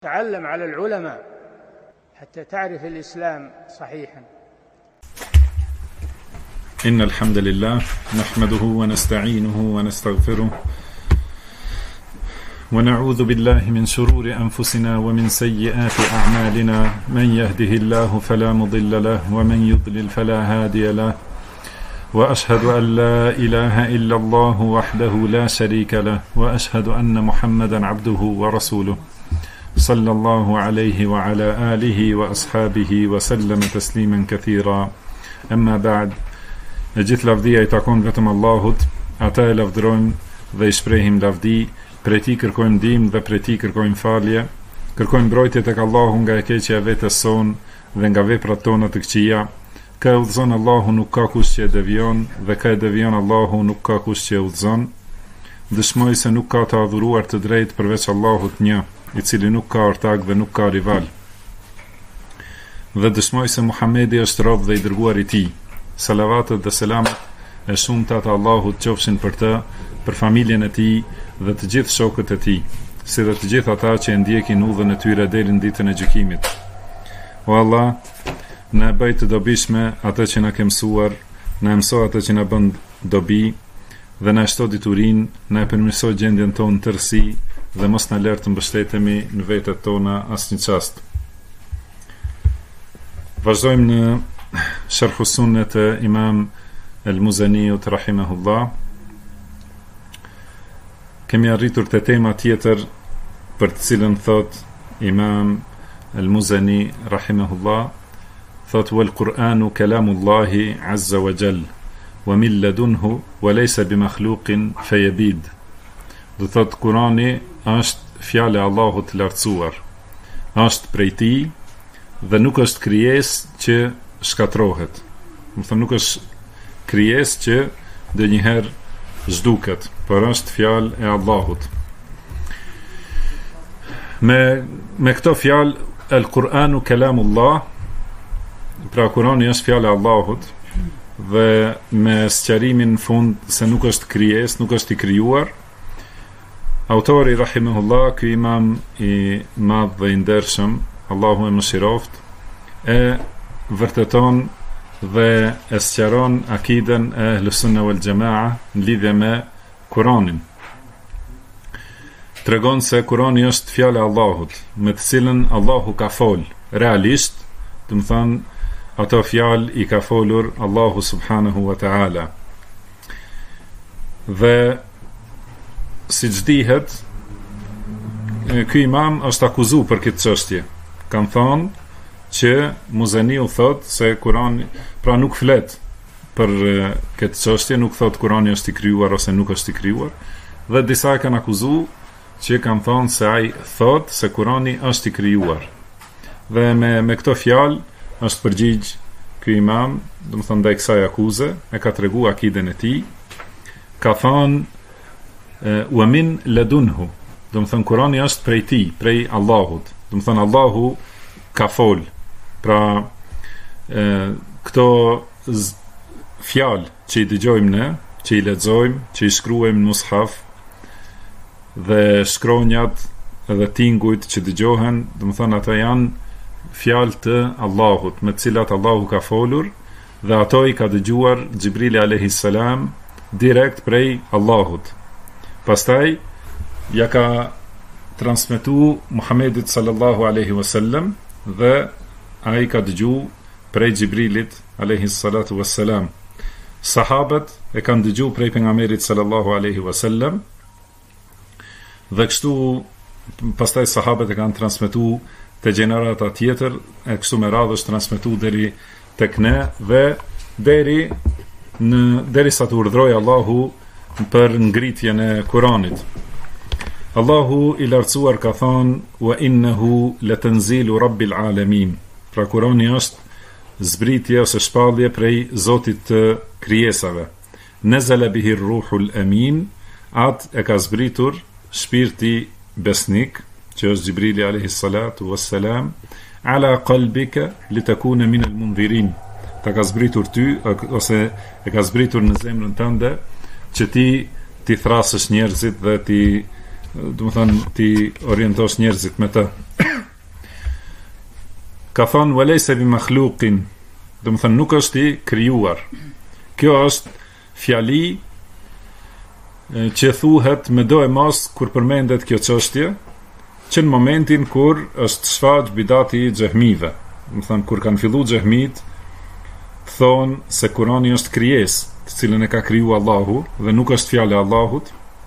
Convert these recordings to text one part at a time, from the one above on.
تعلم على العلماء حتى تعرف الإسلام صحيحا. إن الحمد لله نحمده ونستعينه ونستغفره ونعوذ بالله من شرور أنفسنا ومن سيئات أعمالنا، من يهده الله فلا مضل له ومن يضلل فلا هادي له، وأشهد أن لا إله إلا الله وحده لا شريك له، وأشهد أن محمدا عبده ورسوله صلى الله عليه وعلى آله وأصحابه وسلم تسليما كثيرا. أما بعد، gjithë lavdia I takon vetëm Allahut, ata e lavdrojmë dhe I shprehim lavdi, prej Tij kërkojmë ndihmë dhe prej Tij kërkojmë falje, kërkojmë mbrojtje tek Allahu nga e keqja e vetes son dhe nga veprat tona të këqija. Ka udhëzon Allahu, nuk ka kush që e devion, dhe ka e devion Allahu, nuk ka kush që e udhëzon. Dëshmoj se nuk ka të adhuruar të drejtë përveç Allahut një, I cili nuk ka ortak dhe nuk ka rival. Dhe dëshmoj se Muhamedi është rob dhe I dërguar I Tij. Salavatet dhe selamet e shumta të Allahut qofshin për të, për familjen e tij dhe të gjithë shokët e tij, si dhe të gjithë ata që e ndjekin udhën e tyre deri në ditën e gjykimit. O Allah, na bëj të dobishme atë që na ke mësuar, na mëso atë që na bën dobi dhe na shto diturinë, na përmirëso gjendjen tonë në tërësi dhe mos na lër të mbështetemi në vetet tona asnjë çast. Vazhdojmë në Sharh Sunne të Imam Al-Muzaniut rahimahullah. Kemi arritur te tema tjetër për të cilën thot Imam Al-Muzani rahimahullah, thot wal Qur'anu kalamullahi azza wa jall wa min ladunhu wa laysa bimakhluqin fayabid. Do thot Kurani është fjala e Allahut të lartësuar, është prej Tij dhe nuk është krijesë që shkatrohet. Do thënë nuk është krijesë që ndonjëherë zhduket, por është fjalë e Allahut. Me këto fjalë, el-Qur'anu kalamullah, pra Kurani është fjala e Allahut, dhe me sqarimin në fund se nuk është krijesë, nuk është I krijuar, autori rahimahullah, ky imam I madh dhe I ndershëm, Allahu e mëshiroft, e vërteton dhe e sqaron akiden e Ahlus-Sunna wal Jamaa në lidhje me Kur'anin. Tregon se Kur'ani është fjala e Allahut, me të cilën Allahu ka fol realisht, do të thonë ato fjalë I ka folur Allahu subhanahu wa ta'ala. Dhe siç dihet, ky imam është akuzuar për këtë çështje. Kan thonë që Muzaniu thot se Kurani pra nuk flet për këtë çështje, nuk thot Kurani është I krijuar ose nuk është I krijuar, dhe disa kanë akuzuar që kanë thonë se ai thot se Kurani është I krijuar. Dhe me këto fjalë është përgjigj ky imam, do të thonë ndaj kësaj akuze, e ka treguar akiden e tij, ka thonë wa min ladunhu, do të thonë Kurani është prej Tij, prej Allahut, do të thonë Allahu ka fol. Pra, këto fjalë që I dëgjojmë ne, që I lexojmë, që I shkruajmë në mushaf, dhe shkronjat dhe tingujt që dëgjohen, do të thonë ato janë fjalë të Allahut, me të cilat Allahu ka folur, dhe ato I ka dëgjuar Xhibrili alayhis salam direkt prej Allahut. Pastaj ja ka transmetuar Muhamedit sallallahu alaihi wasallam dhe ai ka dëgju prej Xhibrilit alayhis salatu wassalam. Sahabët e kanë dëgju prej pejgamberit sallallahu alaihi wasallam, dhe kështu pastaj sahabët e kanë transmetuar te gjenerata tjetër, e kështu me radhë është transmetuar deri tek ne, dhe derisa të urdhroi Allahu për ngritjen e Kuranit. Allahu I lartësuar ka thonë wa innahu latanzilu rabbil alamin. Pra Kurani është zbritje ose shpallje prej Zotit të krijesave. Nazala bihi ar-ruhul amin, atë e ka zbritur shpirti besnik, që është Xhibrili alayhis salatu wassalam, ala qalbika litakuna min al-mundhirin. Ta ka zbritur ty ose e ka zbritur në zemrën tënde që ti thrasësh njerëzit dhe do të thonë ti orientosh njerëzit me të. ka thonë walejse bi makhluqin, do të thënë nuk është i krijuar. Kjo është fjali që thuhet me do e mos kur përmendet kjo çështje, që në momentin kur është shfaq bidati i xehmive. Do të thënë kur kanë filluar xehmit, thonë se Kurani është krijesë, të cilën e ka kriju Allahu dhe nuk është fjala e Allahut.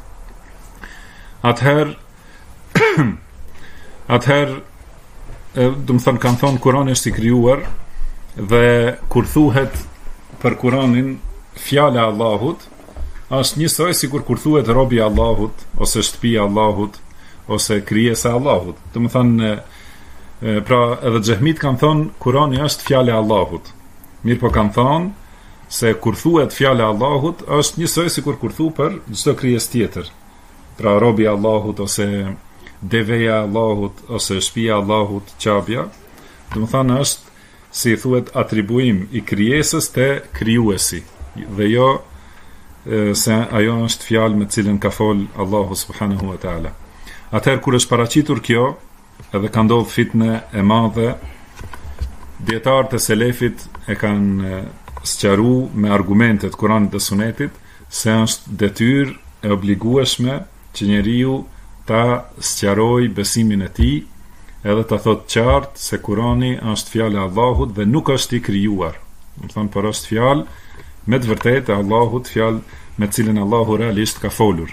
Atëherë do të thënë kanë thonë Kurani është i krijuar, dhe kur thuhet për Kuranin fjala e Allahut, është njësoj sikur kur thuhet robi i Allahut, ose shtëpia e Allahut, ose krijesa e Allahut. Do të thënë, pra edhe xehmit kanë thonë Kurani është fjala e Allahut. Mirë po kanë thonë se kur thuhet fjala e Allahut është njësoj sikur kur thu për çdo krijesë tjetër. Pra robi i Allahut, ose deveja e Allahut, ose shtëpia e Allahut, qabja. Do të thënë është si thuhet atribuim i krijesës te krijuesi, dhe jo se ajo është fjalë me cilën ka fol Allahu subhanahu wa taala. Atëherë kur është paraqitur kjo, edhe ka ndodhur fitne e madhe, dietarët e selefit e kanë sqaruar me argumentet Kuranit dhe Sunetit se është detyrë e obligueshme që njeriu ta sqarojë besimin e tij, edhe ta thotë qartë se Kurani është fjala e Allahut dhe nuk është i krijuar. Do të thonë, por është fjalë me të vërtetë e Allahut, fjalë me cilën Allahu realisht ka folur.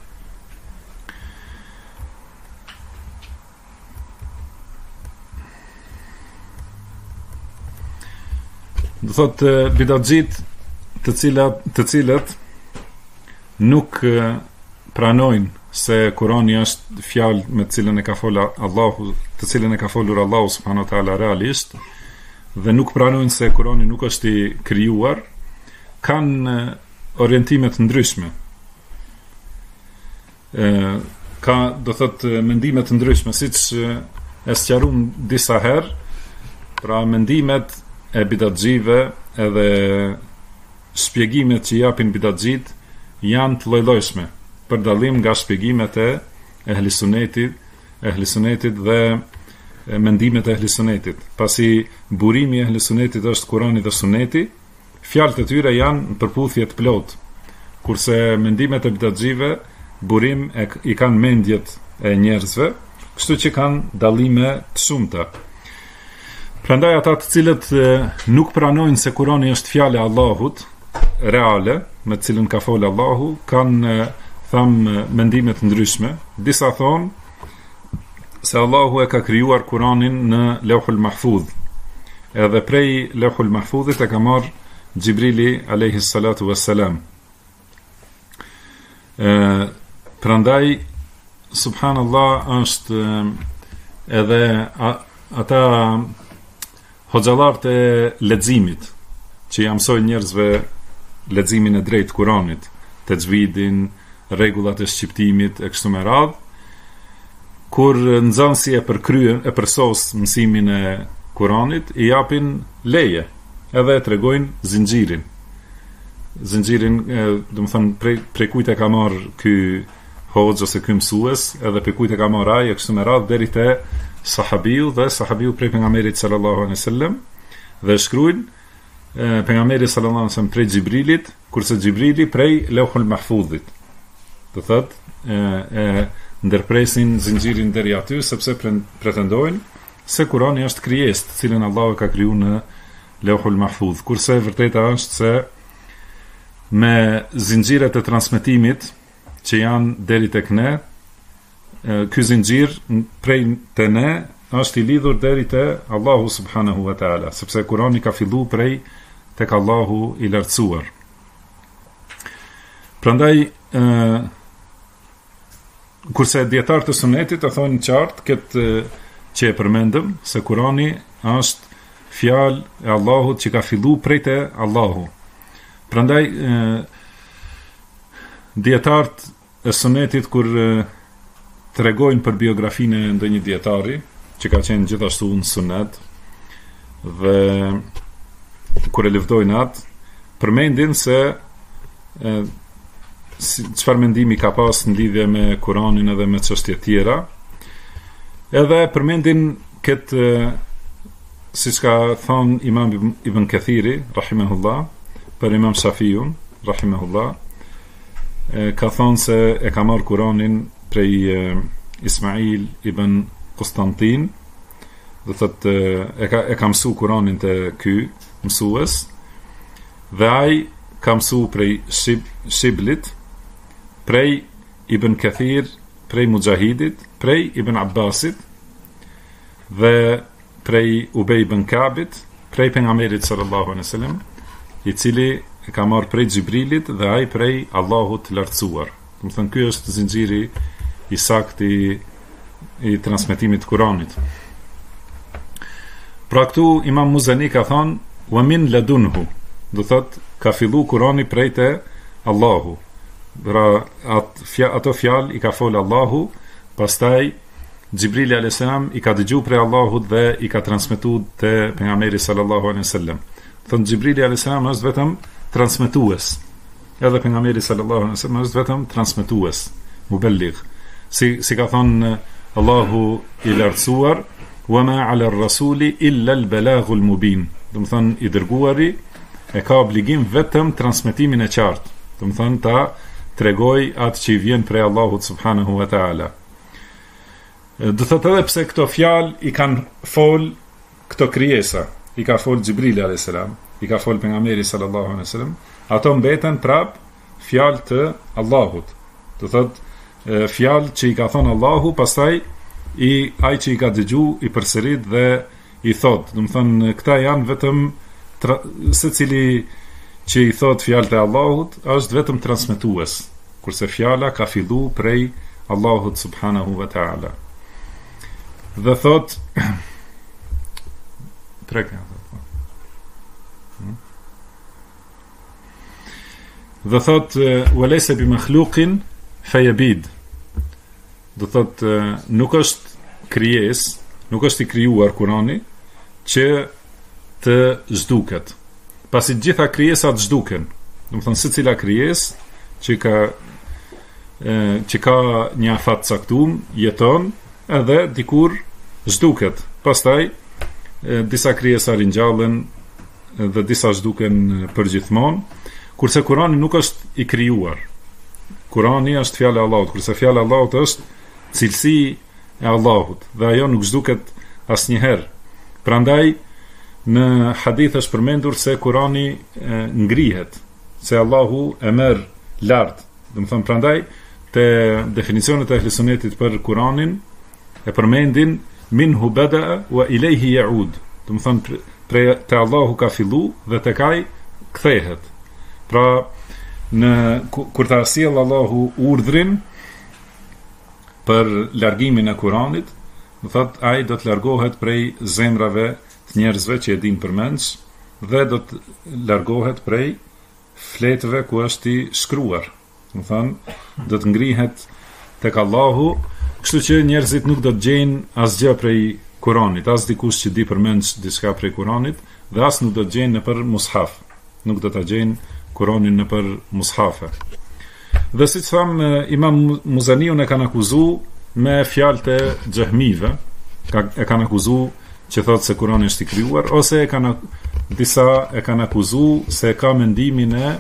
Do thotë bidatxhit të cilët nuk pranojnë se Kurani është fjalë me të cilën e ka folur Allahu, të cilën e ka folur Allahu subhanahu wa taala realisht, dhe nuk pranojnë se Kurani nuk është i krijuar, kanë orientime të ndryshme. Ka, do thotë, mendime të ndryshme, siç e sqaruam disa herë, pra mendimet e bidatxhive edhe shpjegimet që japin bidatxhit janë të lloj-llojshme, për dallim nga shpjegimet e ehli sunetit dhe mendimet e ehli sunetit. Pasi burimi i ehli sunetit është Kurani dhe Suneti, fjalët e tyre janë në përputhje të plotë, kurse mendimet e bidatxhive burim i kanë mendjet e njerëzve, kështu që kanë dallime të shumta. Prandaj ata të cilët nuk pranojnë se Kurani është fjala e Allahut reale, me të cilën ka folë Allahu, kanë mendime të ndryshme. Disa thonë se Allahu e ka krijuar Kuranin në Lauhul Mahfudh, edhe prej Lauhul Mahfudhit e ka marrë Gjibrili alayhi salatu wassalam. Prandaj subhanallah është edhe ata hoxhallarët e leximit që ja mësojnë njerëzve leximin e drejtë Kuranit, tajvidin, rregullat e shqiptimit e kështu me radhë, kur nxënësi e përsos mësimin e Kuranit, i japin leje, edhe e tregojnë zinxhirin, do të thënë prej kujt e ka marrë ky hoxh ose ky mësues, edhe prej kujt e ka marrë ai e kështu me radhë deri te sahabiu, dhe sahabiu prej pejgamberit sallallahu alaihi wasallam, dhe shkruajnë pejgamberi sallallahu alaihi wasallam prej Xhibrilit, kurse Xhibrili prej Lauhul Mahfudhit. Do thotë ndërpresin zinxhirin deri aty, sepse pretendojnë se Kurani është krijesë, të cilën Allahu ka krijuar në Lauhul Mahfudh, kurse vërteta është se me zinxhiret e transmetimit që janë deri tek ne, ky zinxhir prej te ne është i lidhur deri te Allahu subhanahu wa taala, sepse Kurani ka filluar prej tek Allahu i lartësuar. Prandaj kurse dietarët e Sunetit e thonë qartë këtë që e përmendëm, se Kurani është fjalë e Allahut që ka filluar prej te Allahu. Prandaj dietarët e Sunetit kur tregojnë për biografinë e ndonjë dietari që ka qenë gjithashtu në Sunet, dhe kur e lëvdojnë atë, përmendin se çfarë mendimi ka pas në lidhje me Kuranin edhe me çështje tjera, edhe përmendin këtë siç ka thon Imam Ibn Kathiri rahimahullah për Imam Shafiun rahimahullah, ka thonë se e ka marrë Kur'anin prej Ismail ibn Konstantin, do thotë e ka mësu Kur'anin te ky mësues, dhe ai ka mësu prej Shiblit, prej Ibn Kathir, prej Mujahidit, prej Ibn Abbasit, dhe prej Ubej ibn Kabit, prej pejgamberit sallallahu alaihi wasallam, i cili e ka marrë prej Xhibrilit dhe ai prej Allahut të lartësuar. Do të thënë ky është zinxhiri i saktë i transmetimit të Kuranit. Pra këtu Imam Muzani ka thonë wa min ladunhu, do thotë ka fillu Kurani prej te Allahu. Pra ato fjalë i ka folë Allahu, pastaj Xhibrili alayhis salam i ka dëgjuar prej Allahut dhe i ka transmetuar te pejgamberi sallallahu alaihi wasallam. Thon Xhibrili alayhis salam është vetëm transmetues. Edhe pejgamberi sallallahu alaihi wasallam është vetëm transmetues, muballigh. Si ka thon Allahu i lartësuar, wa ma 'ala ar-rasuli illa al-balaghul mubin. Do të thon i dërguari e ka obligim vetëm transmetimin e qartë. Do të thon ta tregoj atë që i vjen prej Allahut subhanahu wa taala. Do thotë edhe pse këto fjalë i kanë fol këto krijesa, i ka fol Xhibrili alayhis salam, i ka fol pejgamberi sallallahu alaihi wasallam, ato mbeten prap fjalë të Allahut. Do thotë fjalë që i ka thonë Allahu, pastaj ai që i ka dëgju i përsërit dhe i thot. Do të thonë këta janë vetëm secili që i thot fjalët e Allahut është vetëm transmetues, kurse fjala ka fillu prej Allahut subhanahu wa taala. Dhe thot dhe thot walaysa bi makhluqin fayabid. Do thot nuk është krijesë, nuk është i krijuar Kurani që të zhduket. Pasi të gjitha krijesat zhduken. Do të thonë secila krijesë që ka një afat caktuar, jeton edhe dikur zhduket. Pastaj disa krijesa ringjallen dhe disa zhduken përgjithmonë, kurse Kurani nuk është i krijuar. Kurani është fjala e Allahut, kurse fjala e Allahut është cilësi e Allahut dhe ajo nuk zhduket asnjëherë. Prandaj në hadith është përmendur se Kurani ngrihet, se Allahu e merr lart. Do të thonë prandaj te definicionet e ehli sunnetit për Kuranin e përmendin minhu bada wa ilayhi yaud. Do të thonë prej te Allahu ka fillu dhe tek ai kthehet. Pra kur ta sjell Allahu urdhrin për largimin e Kuranit, do thotë ai do të largohet prej zemrave të njerëzve që e dinë përmendsh dhe do të largohet prej fletëve ku është i shkruar. Do thonë do të ngrihet tek Allahu, kështu që njerëzit nuk do të gjejnë asgjë prej Kuranit, as dikush që di përmendsh diçka prej Kuranit, dhe as nuk do të gjejnë nëpër mushaf. Nuk do ta gjejnë Kuranin nëpër mushafe. Dhe siç tham, Imam Muzaniu e kanë akuzuar me fjalët e xehmive, e kanë akuzuar që thotë se Kurani është i krijuar, ose disa e kanë akuzuar se ka mendimin e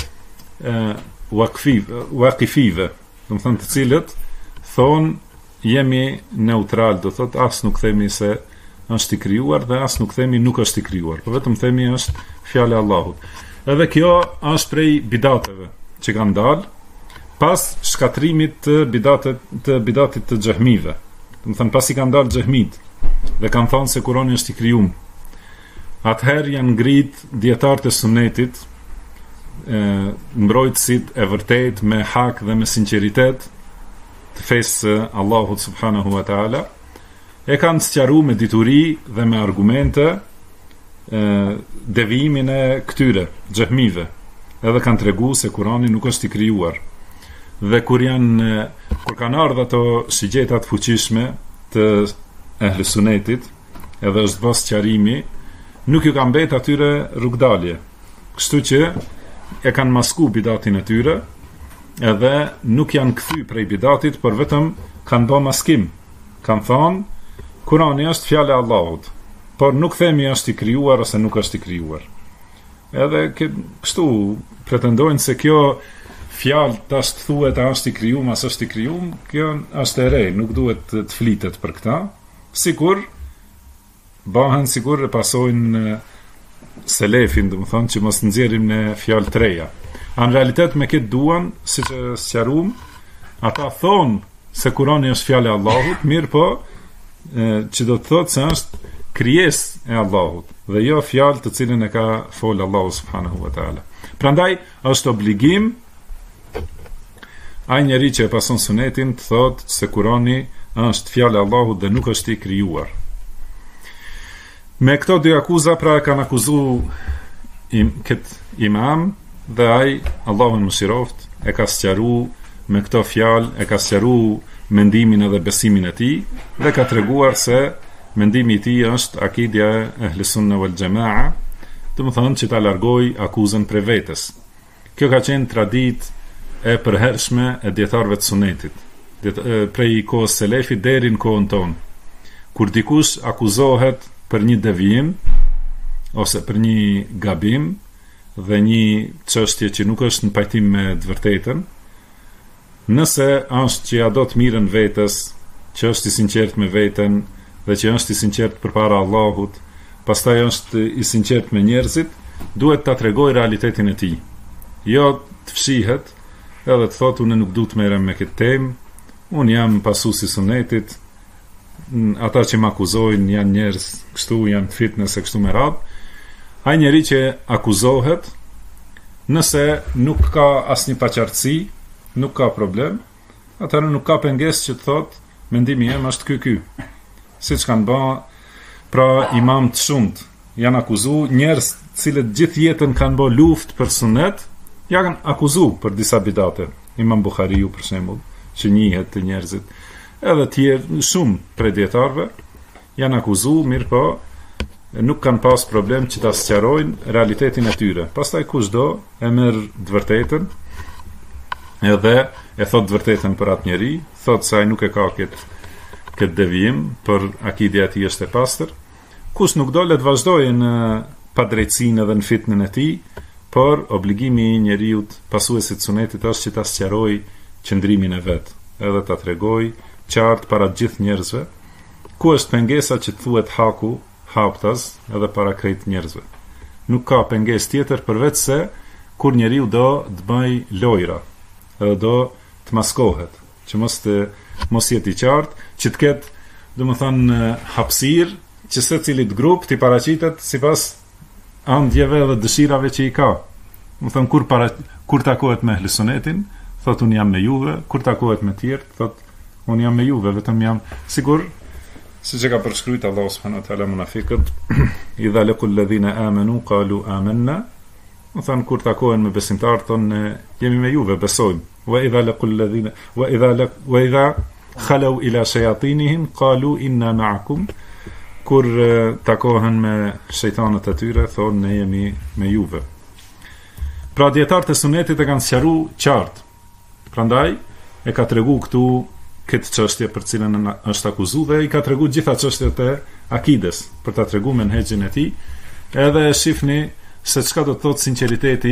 waqifive, do të thonë të cilët thonë jemi neutral, do thotë as nuk themi se është i krijuar dhe as nuk themi nuk është i krijuar, por vetëm themi është fjala e Allahut. Edhe kjo është prej bidateve që kanë dalë pas shkatrimit të bidatit të xehmive. Do të thonë pasi kanë dalë xehmit dhe kanë thonë se Kurani është i krijuar, atëherë janë ngrit dietarët e sunnetit, mbrojtësit e vërtet me hak dhe me sinqeritet të fesë Allahut subhanahu wa taala, e kanë sqaruar me dituri dhe me argumente devijimin e këtyre xehmive, edhe kanë treguar se Kurani nuk është i krijuar. Dhe kur kanë ardhur ato shigjeta të fuqishme të ehli sunetit, edhe është bërë sqarimi, nuk ju ka mbet atyre rrugdalje. Kështu që e kanë masku bidatin e tyre, edhe nuk janë kthy prej bidatit, por vetëm kanë bërë maskim. Kanë thonë Kurani është fjala e Allahut. por nuk themi është i krijuar ose nuk është i krijuar. Edhe kështu pretendojnë se kjo fjalë tash thuhet a është i krijuar, as është i krijuar, kjo është e re, nuk duhet të flitet për këtë. Sigur e pasojnë selefin, domethënë që mos nxjerrim në fjalë të reja. Në realitet me këtë duan, siç e sqaruam, ata thonë se Kurani është fjalë e Allahut, mirë po që do të thotë se është krijesë e Allahut dhe jo fjalë të cilën e ka folë Allahu subhanahu wa taala. Prandaj është obligim ai njeri që e pason sunetin të thotë se Kurani është fjalë e Allahut dhe nuk është i krijuar. Me këto dy akuza pra e kanë akuzuar këtë imam dhe ai, Allahu mëshiroft, e ka sqaruar me këto fjalë, e ka sqaruar mendimin edhe besimin e tij dhe ka treguar se mendimi i tij është akidja e Ehlis Sunne wal Jamaa, domethënë që ta largoj akuzën prej vetes. Kjo ka qenë traditë e përhershme e dietarëve të sunetit, prej kohës selefit deri në kohën tonë. Kur dikush akuzohet për një devijim ose për një gabim dhe një çështje që nuk është në pajtim me të vërtetën, nëse është që ja do të mirën vetes, që është i sinqert me veten dhe që është i sinqert përpara Allahut, pastaj është i sinqert me njerëzit, duhet ta tregojë realitetin e tij. Jo të fshihet edhe të thotë unë nuk duhet të merrem me këtë temë, unë jam pasuesi i sunetit, ata që më akuzojnë janë njerëz kështu, janë fitnes e kështu me radhë. Ai njeri që akuzohet, nëse nuk ka asnjë paqartësi, nuk ka problem, atëherë nuk ka pengesë që të thotë mendimi im është ky. Siç kanë bërë pra imam të shumt, janë akuzuar njerëz të cilët gjithë jetën kanë bërë luftë për sunet, janë akuzuar për disa bidate. Imam Buhariu për shembull, që njihet të njerëzit, edhe tjerë shumë prej dietarëve janë akuzuar, mirë po nuk kanë pas problem që ta sqarojnë realitetin e tyre. Pastaj kushdo e merr të vërtetën edhe e thot vërtetën për atë njeri, thot se ai nuk e ka këtë devijim, për akidja e tij është e pastër. Kush nuk do le të vazhdojë në padrejtësinë edhe në fitnën e tij, por obligimi i njeriut pasuesit sunetit është që ta sqarojë qëndrimin e vet, edhe ta tregojë qartë para gjithë njerëzve, ku është pengesa që të thuhet haku, haptas, edhe para krejt njerëzve. Nuk ka pengesë tjetër përveç se kur njeriu do të bëj lojra, edhe do të maskohet, që mos jetë i qartë, që të ketë, domethënë, hapësirë që secilit grup t'i paraqitet sipas andjeve dhe dëshirave që i ka. Domethënë kur takohet me Ehlis Sunnetin, thotë unë jam me juve, kur takohet me tjerë, thotë unë jam me juve, vetëm jam sigur, siç e ka përshkruajtur Allahu subhanahu wa taala munafiqët, idha laqul ladhina amanu qalu amanna. Domethënë kur takohen me besimtarë thonë jemi me juve, besojmë. Wa idha laqul ladhina wa idha khalu ila shayatinihim qalu inna ma'akum. Kur takohen me shejtanët e tyre thonë ne jemi me juve. Pra dietarët e sunetit e kanë sqaruar qartë. Prandaj e ka treguar këtu këtë çështje për cilën është akuzuar dhe i ka treguar gjitha çështjet e akides për ta treguar menhexhin e tij. Edhe shihni se çka do të thotë sinqeriteti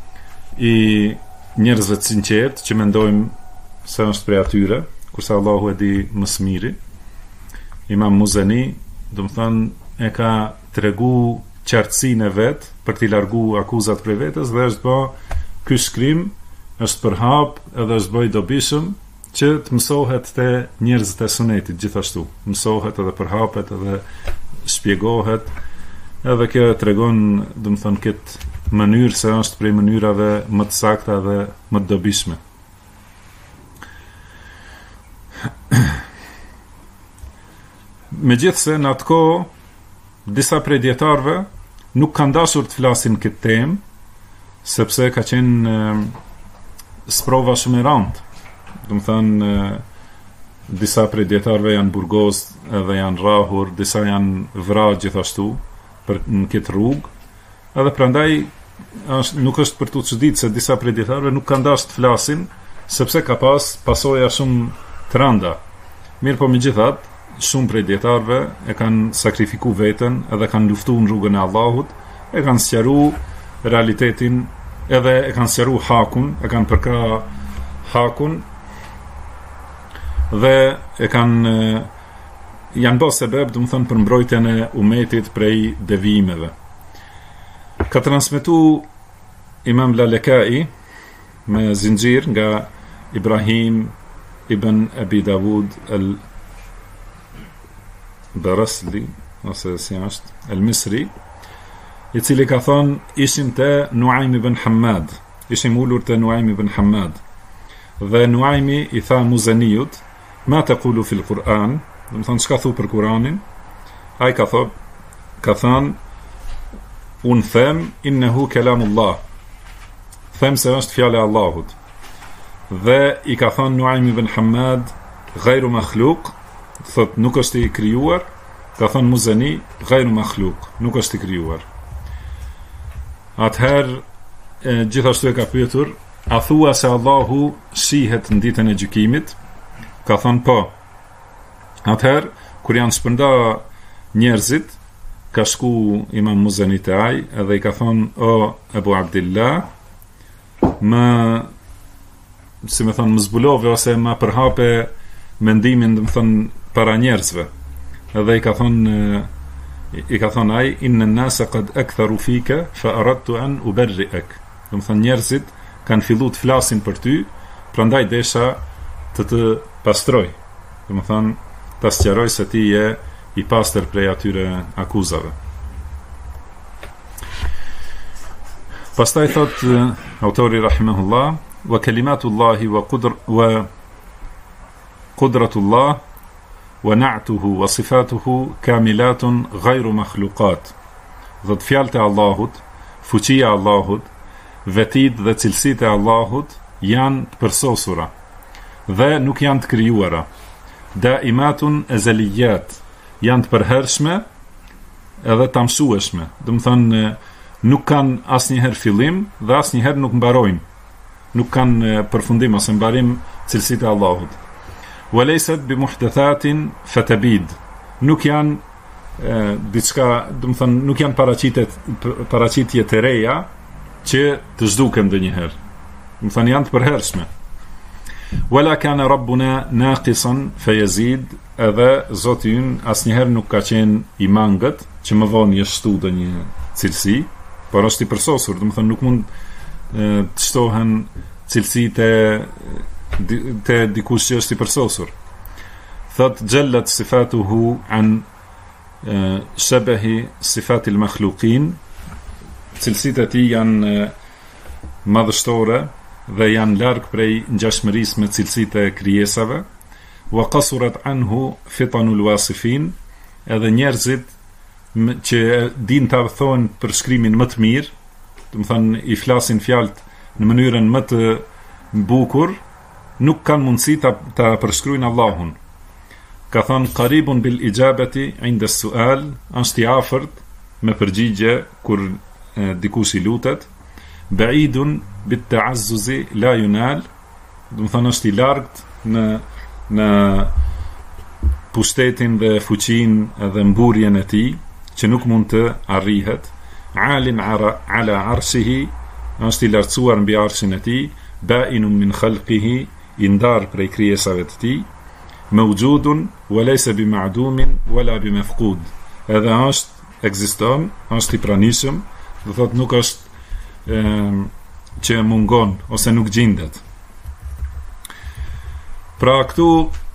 i njerëzve të sinqertë që mendojmë se është prej atyre, kurse Allahu e di më së miri. Imam Muzani, domethënë e ka treguar qartësinë e vet për t'i larguar akuzat prej vetes dhe është bë ky shkrim është përhap edhe është bë i dobishëm që të mësohet te njerëzit e sunetit gjithashtu. Mësohet edhe përhapet edhe shpjegohet. Edhe kjo tregon, domethënë, këtë mënyrë se është prej mënyrave më të sakta dhe më të dobishme. Megjithse në atë kohë disa prej dietarëve nuk kanë dashur të flasin këtë temë, sepse ka qenë sprova shumë e rëndë. Domethënë disa prej dietarëve janë burgoz edhe janë rrahur, disa janë vrarë gjithashtu në këtë rrugë, edhe prandaj nuk është për të çuditë se disa prej dietarëve nuk kanë dashur të flasin, sepse ka pas pasoja shumë të rënda. Mirë po megjithatë, shumë prej dietarëve e kanë sakrifikuar veten edhe kanë luftuar në rrugën e Allahut, e kanë sqaruar realitetin, edhe e kanë sqaruar hakun, e kanë përkrah hakun dhe e kanë janë bërë sebeb, domethënë, për mbrojtjen e umetit prej devijimeve. Ka transmetuar Imam Lalekai me zinxhir nga Ibrahim ibn Abi Dawud al-Barasli, ose si është, al-Misri, i cili ka thonë ishim te Nuaim ibn Hammad, ishim ulur te Nuaim ibn Hammad, dhe Nuaimi i tha Muzaniut, ma taqulu fil Quran, do të thonë çka thu për Kur'anin. Ai ka thënë unë them innehu kalamullah, them se është fjala e Allahut. Dhe i ka thënë Nuaim ibn Hammad ghayru makhluq, thot nuk është i krijuar. Ka thënë Muzani ghayru makhluq, nuk është i krijuar. Atëherë gjithashtu e ka pyetur, a thua se Allahu shihet në ditën e gjykimit? Ka thënë po. Atëherë, kur janë shpërnda njerëzit, ka shku Imam Muzani te ai edhe i ka thonë, o Ebu Abdillah, më zbulove ose më përhape mendimin, do të thonë, para njerëzve. Edhe i ka thonë ai, inna an-nasa qad aktharu fika fa aradtu an ubarri'ak. Do të thonë, njerëzit kanë filluar të flasin për ty, prandaj desha të pastroj. Do të thonë, ta sqaroj se ti je i pastër prej atyre akuzave. Pastaj thot autori rahimahullah, wa kalimatullahi wa qudratullah wa na'tuhu wa sifatuhu kamilatun ghayru makhluqat. Dhe fjalët e Allahut, fuqia e Allahut, vetit dhe cilësitë e Allahut janë të përsosura dhe nuk janë të krijuara. Daimatun ezalijat, janë të përhershme edhe të mësueshme. Do të thonë, nuk kanë asnjëherë fillim dhe asnjëherë nuk mbarojnë. Nuk kanë përfundim ose mbarim cilësitë e Allahut. Walaysat bimuhdathatin fatabid, nuk janë diçka, do të thonë, nuk janë paraqitje të reja që të zhduken ndonjëherë. Do të thonë, janë të përhershme. Wala kana rabbuna naqisan fayazid, edhe Zoti ynë asnjëherë nuk ka qenë i mangët që më vonë i shtu ndonjë cilësi, por është i përsosur, do të thonë, nuk mund të shtohen cilësitë të dikush që është i përsosur. Thot xhallat sifatuhu an shabahi sifatil makhluqin, cilësitë e tij janë madhështore dhe janë larg prej ngjashmërisë me cilësitë e krijesave. Wa qasurat anhu fitanul wasifin, edhe njerëzit që din të thonë përshkrimin më të mirë, do të thonë i flasin fjalët në mënyrën më të bukur, nuk kanë mundësi ta përshkruajnë Allahun. Ka thënë qaribun bil ijabati inda sual, është i afërt me përgjigje kur dikush i lutet. Ba'idun bit ta'azzuzi la yunal, do të thonë është i largt në pushtetin dhe fuqinë edhe mburjen e tij, që nuk mund të arrihet. Alin ala arshihi, është i lartësuar mbi arshin e tij. Ba'inun min khalqihi, i ndar prej krijesave të tij. Mawjudun wa laysa bima'dumin wala bimafqud, edhe është ekziston, është i pranishëm, do thotë nuk është që mungon ose nuk gjendet. Pra këtu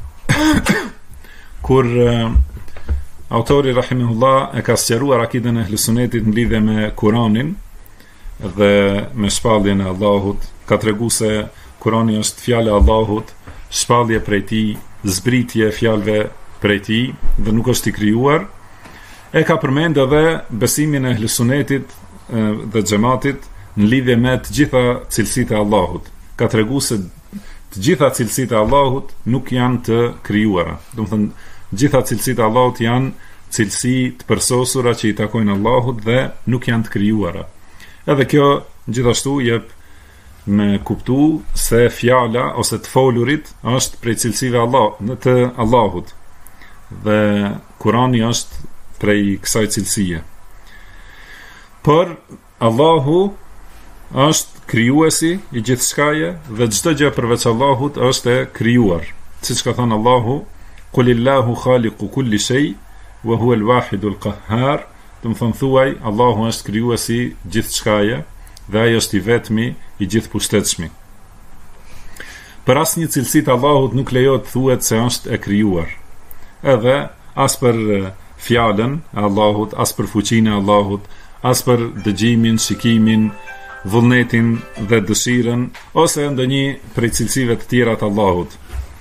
kur autori rahimahullah e ka sqaruar akiden e Ehlusunnetit në lidhje me Kur'anin dhe me shpalljen e Allahut, ka treguar se Kur'ani është fjala e Allahut, shpallje prej tij, zbritje fjalëve prej tij dhe nuk është i krijuar. E ka përmendë edhe besimin e Ehlusunnetit dhe xhamatit në lidhje me të gjitha cilësitë e Allahut. Ka treguar se të gjitha cilësitë e Allahut nuk janë të krijuara. Do të thënë, gjitha cilësitë e Allahut janë cilësi të përsosura që i takojnë Allahut dhe nuk janë të krijuara. Edhe kjo gjithashtu jep me kuptu se fjala ose të folurit është prej cilësive të Allahut. dhe Kurani është prej kësaj cilësie. Por Allahu është krijuesi i gjithçkaje dhe çdo gjë përveç Allahut është e krijuar. Siç ka thënë Allahu, "Qulillahu khaliqu kulli shay wa huwa al-wahidul qahhar", do të thonë thuaj, Allahu është krijuesi i gjithçkaje dhe ai është i vetmi i gjithëpushtetshëm. Për asnjë cilësi të Allahut nuk lejohet thuhet se është e krijuar. Edhe as për fjalën e Allahut, as për fuqinë e Allahut, as për dëgjimin, shikimin, vullnetin dhe dëshirën, ose ndonjë prej cilësive të tjera të Allahut.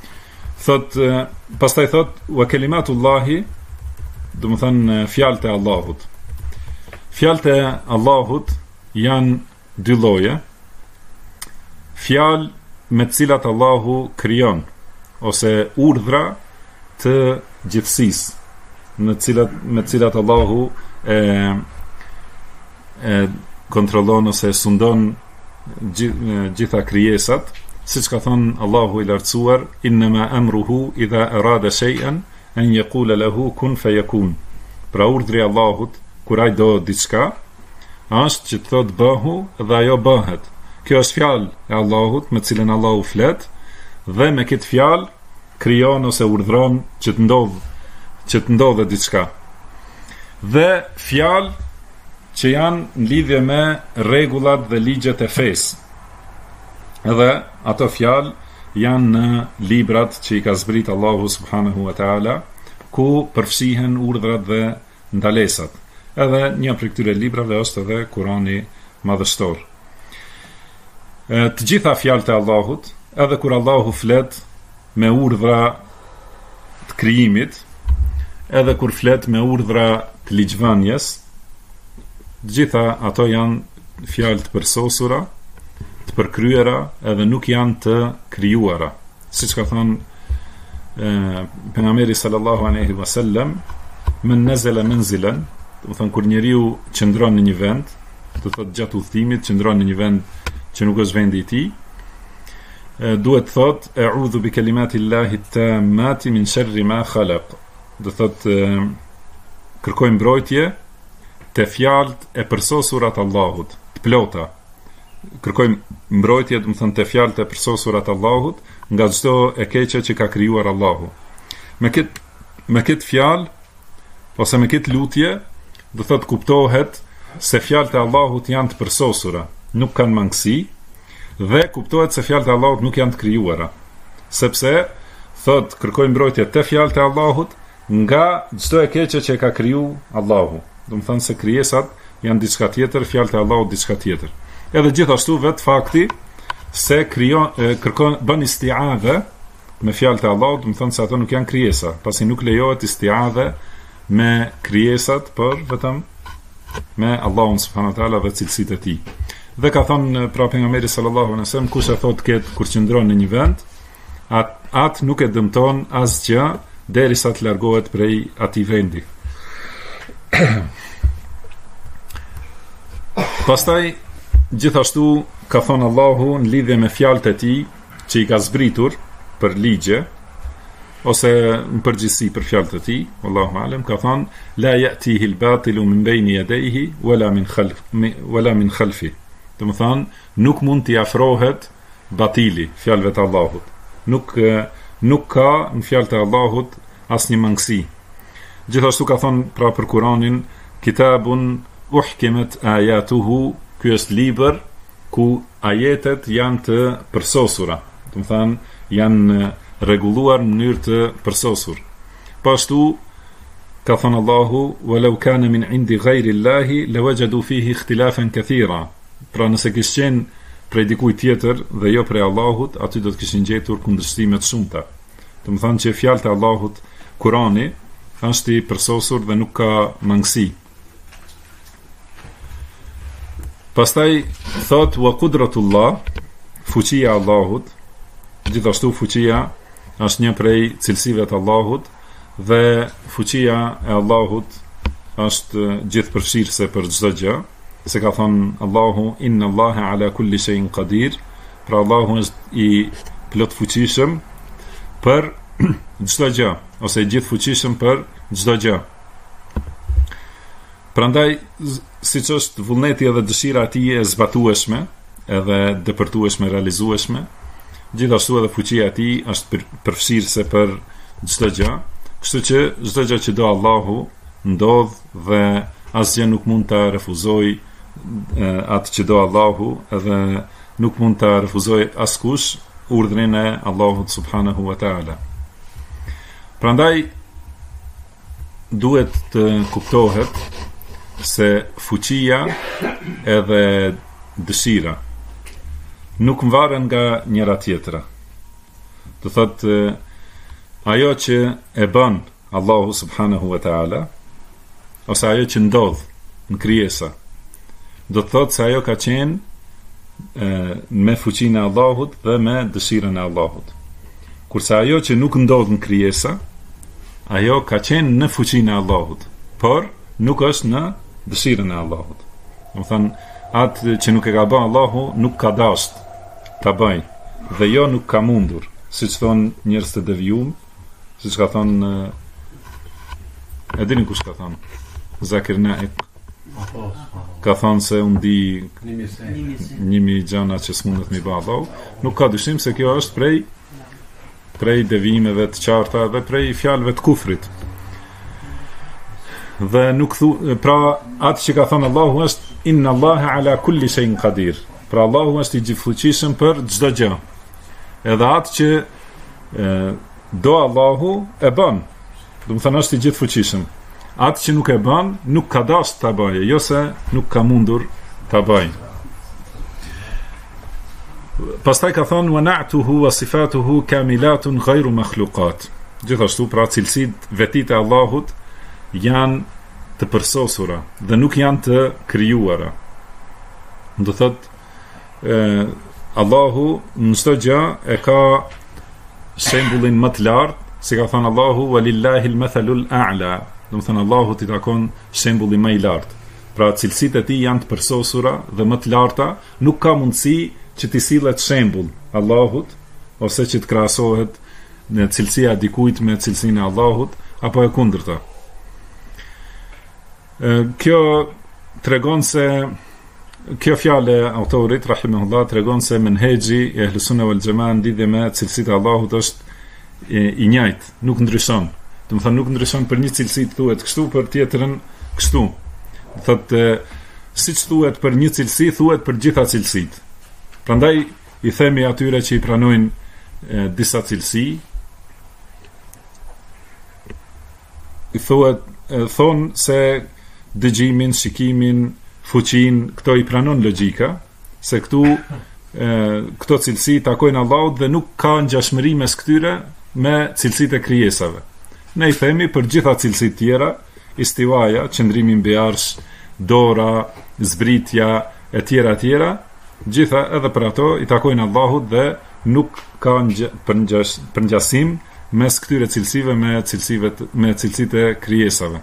Pastaj thot, wa kalimatullahi, do të thënë fjalët e Allahut. Fjalët e Allahut janë dy lloje. Fjalë me të cilat Allahu krijon, ose urdhra të gjithësisë, me të cilat Allahu kontrollon ose sundon gjitha krijesat, siç ka thënë Allahu i lartësuar, "Innama amruhu idha arada shay'an an yaqula lahu kun fayakun." Pra urdhri i Allahut kur ai do diçka, është që të thotë bëhu dhe ajo bëhet. Kjo është fjalë e Allahut me cilën Allahu flet, dhe me këtë fjalë krijon ose urdhron që të ndodhe diçka. Dhe fjalë që janë në lidhje me rregullat dhe ligjet e fesë. Edhe ato fjalë janë në librat që i ka zbrit Allahu subhanahu wa taala, ku përfshihen urdhrat dhe ndalesat. Edhe një prej këtyre librave është edhe Kurani madhështor. Të gjitha fjalët e Allahut, edhe kur Allahu flet me urdhra të krijimit, edhe kur flet me urdhra të ligjvënies, të gjitha ato janë fjalë të përsosura, të përkryera, edhe nuk janë të krijuara. Siç ka thënë pejgamberi sallallahu alaihi wasallam, "Men nazala manzilan", do të thonë kur njeriu qëndron në një vend, do thotë gjatë udhëtimit qëndron në një vend që nuk është vendi i tij, duhet të thotë "A'udhu bi kalimatillahi tammati min sharri ma khalaq", do thotë kërkoj mbrojtje te fjalët e përsosura të Allahut, të plota. Kërkoj mbrojtje, do të thonë te fjalët e përsosura të Allahut nga çdo e keqe që ka krijuar Allahu. Me këtë fjalë ose me këtë lutje, do thotë kuptohet se fjalët e Allahut janë të përsosura, nuk kanë mangësi, dhe kuptohet se fjalët e Allahut nuk janë të krijuara. Sepse thotë kërkoj mbrojtje te fjalët e Allahut nga çdo e keqe që ka kriju Allahu. Do të thonë se krijesat janë diçka tjetër, fjalët e Allahut diçka tjetër. Edhe gjithashtu vetë fakti se bën isti'adhe me fjalët e Allahut, do të thonë se ato nuk janë krijesa, pasi nuk lejohet isti'adhe me krijesat, por vetëm me Allahun subhanahu wa taala dhe cilësitë e tij. Dhe ka thënë pra pejgamberi sallallahu alaihi wasallam, kush e thotë këtë kur qëndron në një vend, atë nuk e dëmton asgjë derisa të largohet prej atij vendi. Pastaj gjithashtu ka thënë Allahu në lidhje me fjalët e tij që i ka zbritur për ligje ose në përgjithësi për fjalët e tij, Allahu alem, ka thënë la ya'tihi al-batilu min bayni yadayhi wala min khalfi. Do të thonë nuk mund t'i afrohet batili fjalëve të Allahut. Nuk ka në fjalët e Allahut asnjë mangësi. Gjithashtu ka thënë pra për Kur'anin, kitabun uhkimat ayatuhu, ky është libër ku ajetet janë të përsosura, do të thonë janë rregulluar në mënyrë të përsosur. Pashtu ka thënë Allahu, walau kana min indi ghayri Allahi lawajadu fihi ikhtilafan kathira. Pra nëse kishte qenë prej dikujt tjetër dhe jo prej Allahut, aty do të kishin gjetur kundërshtime të shumta. Do të thonë që fjalët e Allahut, Kurani, është i përsosur dhe nuk ka mangësi. Pastaj thot wa qudratullah, fuqia e Allahut. Gjithashtu fuqia është një prej cilësive të Allahut dhe fuqia e Allahut është gjithëpërfshirëse për çdo gjë, se ka thënë Allahu inna Allaha ala kulli shay'in qadir, pra Allahu është i plot fuqishëm për çdo gjë, ose i gjithfuqishëm për çdo gjë. Prandaj, siç është vullneti edhe dëshira e tij e zbatueshme, edhe depërtueshme, realizueshme, gjithashtu edhe fuqia e tij është përfshirëse për çdo gjë, kështu që çdo gjë që do Allahu ndodh dhe asgjë nuk mund ta refuzojë atë që do Allahu, edhe nuk mund ta refuzojë askush urdhrin e Allahut subhanahu wa taala. Prandaj duhet të kuptohet se fuqia edhe dëshira nuk varen nga njëra tjetra. Do thotë ajo që e bën Allahu subhanahu wa taala, ose ajo që ndodh në krijesa, do të thotë se ajo ka qenë me fuqinë e Allahut dhe me dëshirën e Allahut. Kurse ajo që nuk ndodh në krijesa, ajo ka qenë në fuqinë e Allahut, por nuk është në dëshirën e Allahut. Do të thonë, atë që nuk e ka bën Allahu nuk ka dashur ta bëj, dhe jo nuk ka mundur, siç thon njerëz të devijuar, siç ka thonë e dini kush ka thonë? Zakir Naik ka thonë se unë di 1000 gjëra që s'mundet mi bë Allahu. Nuk ka dyshim se kjo është prej devijimeve të qarta dhe prej fjalëve të kufrit. Dhe nuk pra atë që ka thënë Allahu është inna Allaha ala kulli shay'in qadir. Pra Allahu është i gjithfuqishëm për çdo gjë. Edhe atë që do Allahu e bën. Do të thënë është i gjithfuqishëm. Atë që nuk e bën, nuk ka dashur ta bëjë, jo se nuk ka mundur ta bëjë. Pastaj ka thonë wa na'tuhu wa sifatuhu kamilatun ghayru makhluqat. Gjithashtu pra cilësitë vetit e Allahut janë të përsosura dhe nuk janë të krijuara. Do thotë Allahu në çdo gjë e ka shembullin më të lartë, si ka thënë Allahu walillahi al-mathalul a'la. Do të thënë Allahu t'i takon shembulli më i lartë. Pra cilësitë e tij janë të përsosura dhe më të larta, nuk ka mundësi që t'i sillet shembull Allahut ose që të krahasohet në cilësia e dikujt me cilësinë e Allahut apo e kundërta. Kjo tregon se kjo fjalë e autorit rahimahullah tregon se menhexhi e Ehlusunna wal Jamaa lidhje me cilësitë e Allahut është i njëjtë, nuk ndryshon. Do të thonë nuk ndryshon për një cilësi thuhet kështu, për tjetrën kështu. Do thotë siç thuhet për një cilësi, thuhet për gjitha cilësitë. Prandaj i themi atyre që i pranojnë disa cilësi, i thonë se dëgjimin, shikimin, fuqinë, këto i pranon logjika, se këto cilësi takojnë Allahut dhe nuk ka ngjashmëri mes këtyre me cilësitë e krijesave. Ne i themi për gjitha cilësitë tjera, istiwaja, qëndrimi mbi arsh, dora, zbritja e tjera, gjitha edhe për ato i takojnë Allahut dhe nuk ka përngjasim mes këtyre cilësive me cilësitë e krijesave.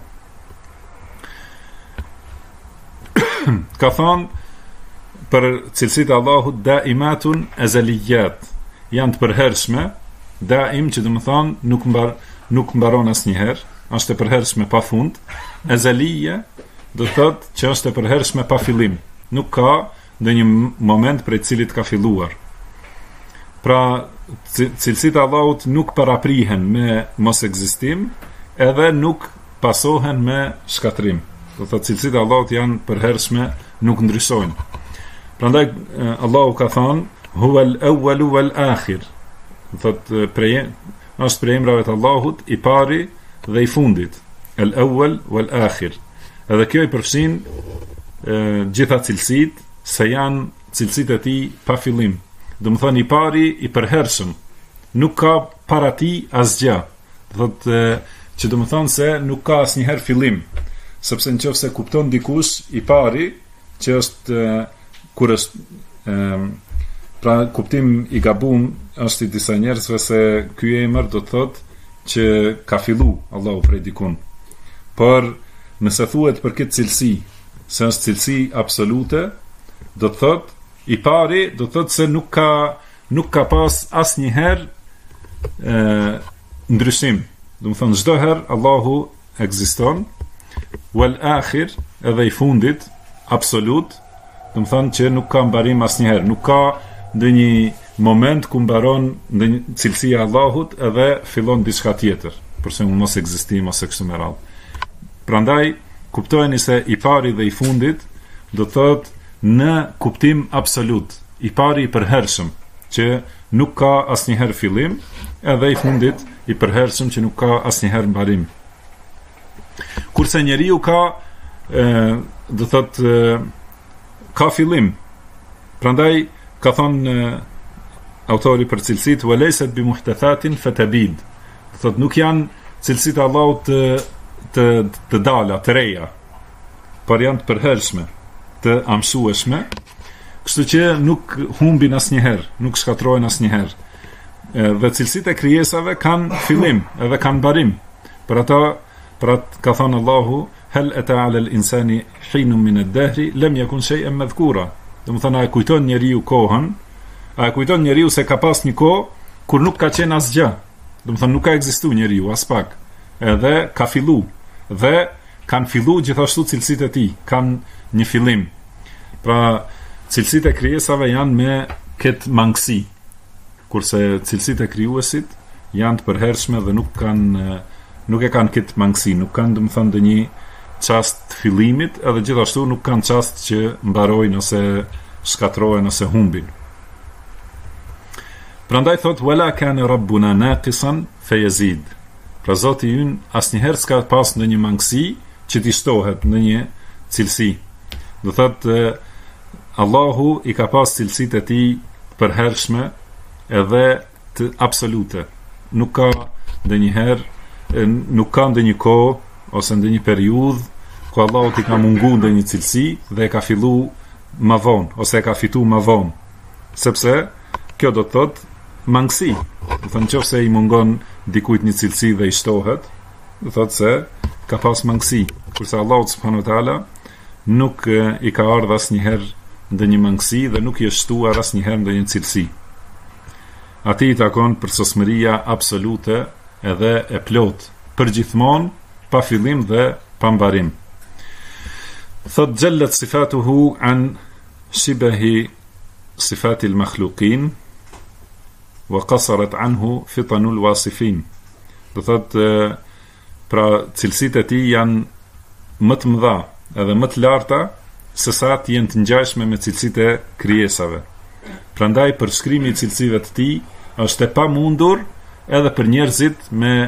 Ka thonë për cilësitë e Allahut daimatun azaliyat, janë të përhershme, daim që do të thonë nuk mbaron asnjëherë, është e përhershme pa fund. Azaliya do të thotë që është e përhershme pa fillim, nuk ka ndonjë moment prej cilit ka filluar. Pra cilësitë e Allahut nuk paraprihen me mos ekzistim, edhe nuk pasohen me shkatrim. Do të thotë cilësitë e Allahut janë përhershme, nuk ndryshojnë. Prandaj Allahu ka thënë huwa al-awwalu wal-akhir. Do thotë është prej emrave të Allahut i pari dhe i fundit, el-awwal wal-akhir. Edhe kjo i përfshin gjitha cilësitë, se janë cilësitë e tij pa fillim. Do të thonë i pari i përhershëm, nuk ka para tij asgjë. Do thotë që do të thonë se nuk ka asnjëherë fillim, sepse nëse kupton dikush i pari që është kur është pra kuptim i gabum është i disa njerëzve se ky emër do të thotë që ka fillu Allahu prej dikun. Por nëse thuhet për këtë cilësi se është cilësi absolute, do të thotë i pari do të thotë se nuk ka pas asnjëherë ndryshim. Do të thonë çdo herë Allahu ekziston, wal akhir, edhe i fundit absolut, do të thonë që nuk ka mbarim asnjëherë, nuk ka ndonjë moment ku mbaron ndonjë cilësia e Allahut edhe fillon diçka tjetër, përse mos ekzistim ose kështu me radhë. Prandaj kuptojeni se i pari dhe i fundit do thotë në kuptim absolut, i pari i përhershëm që nuk ka asnjëherë fillim, edhe i fundit i përhershëm që nuk ka asnjëherë mbarim. Kurse njeriu ka do thotë ka fillim. Prandaj ka thonë autori për cilësitë walaysa bi muhtathatin fatabid. Do thotë nuk janë cilësitë e Allahut të dala, të reja, por janë të përhershme, të amsueshme, kështu që nuk humbin asnjëherë, nuk shkatrohen asnjëherë. Dhe cilësitë e krijesave kanë fillim, edhe kanë mbarim. Për atë ka thënë Allahu, hal ata 'ala al-insani hinun min ad-dahri lam yakun shay'an madhkura. Do të thonë, a kujton njeriu kohën? A kujton njeriu se ka pas një kohë kur nuk ka qenë asgjë? Do të thonë, nuk ka ekzistuar njeriu as pak. Edhe ka fillu, dhe kanë fillu gjithashtu cilësitë e tij, kanë një fillim. Pra, cilësitë e krijesave janë me këtë mangësi, kurse cilësitë e krijuesit janë të përhershme dhe nuk e kanë këtë mangësi, nuk kanë, domethënë, ndonjë çast të fillimit, edhe gjithashtu nuk kanë çast që mbarojnë ose shkatrohen ose humbin. Prandaj thot wala kana rabbuna naqisan fayazid. Pra Zoti ynë asnjëherë s'ka pas ndonjë mangësi që t'i shtohet në një cilësi. Do thotë Allahu i ka pas cilësitë e tij përhershme edhe të absolute. Nuk ka ndonjë kohë ose ndonjë periudhë ku Allahu t'i ka mungu ndonjë cilësi dhe e ka fillu më vonë ose e ka fitu më vonë. Sepse kjo do të thotë mangësi. Do thonë nëse i mungon dikujt një cilësi dhe i shtohet, do thotë se ka pas mangësi. Kurse Allahu subhanahu wa taala nuk i ka ardhur asnjëherë ndonjë mangësi dhe nuk i është shtuar asnjëherë ndonjë cilësi. Atij i takon përsosmëria absolute edhe e plot, përgjithmonë, pa fillim dhe pa mbarim. Thot xhallat sifatuhu an shibahi sifati al-makhluqin wa qasarat anhu fitanul wasifin. Do thot pra cilësitë e tij janë më të mëdha edhe më të larta se sa të jenë të ngjashme me cilësitë e krijesave. Prandaj përshkrimi i cilësive të tij është e pamundur edhe për njerëzit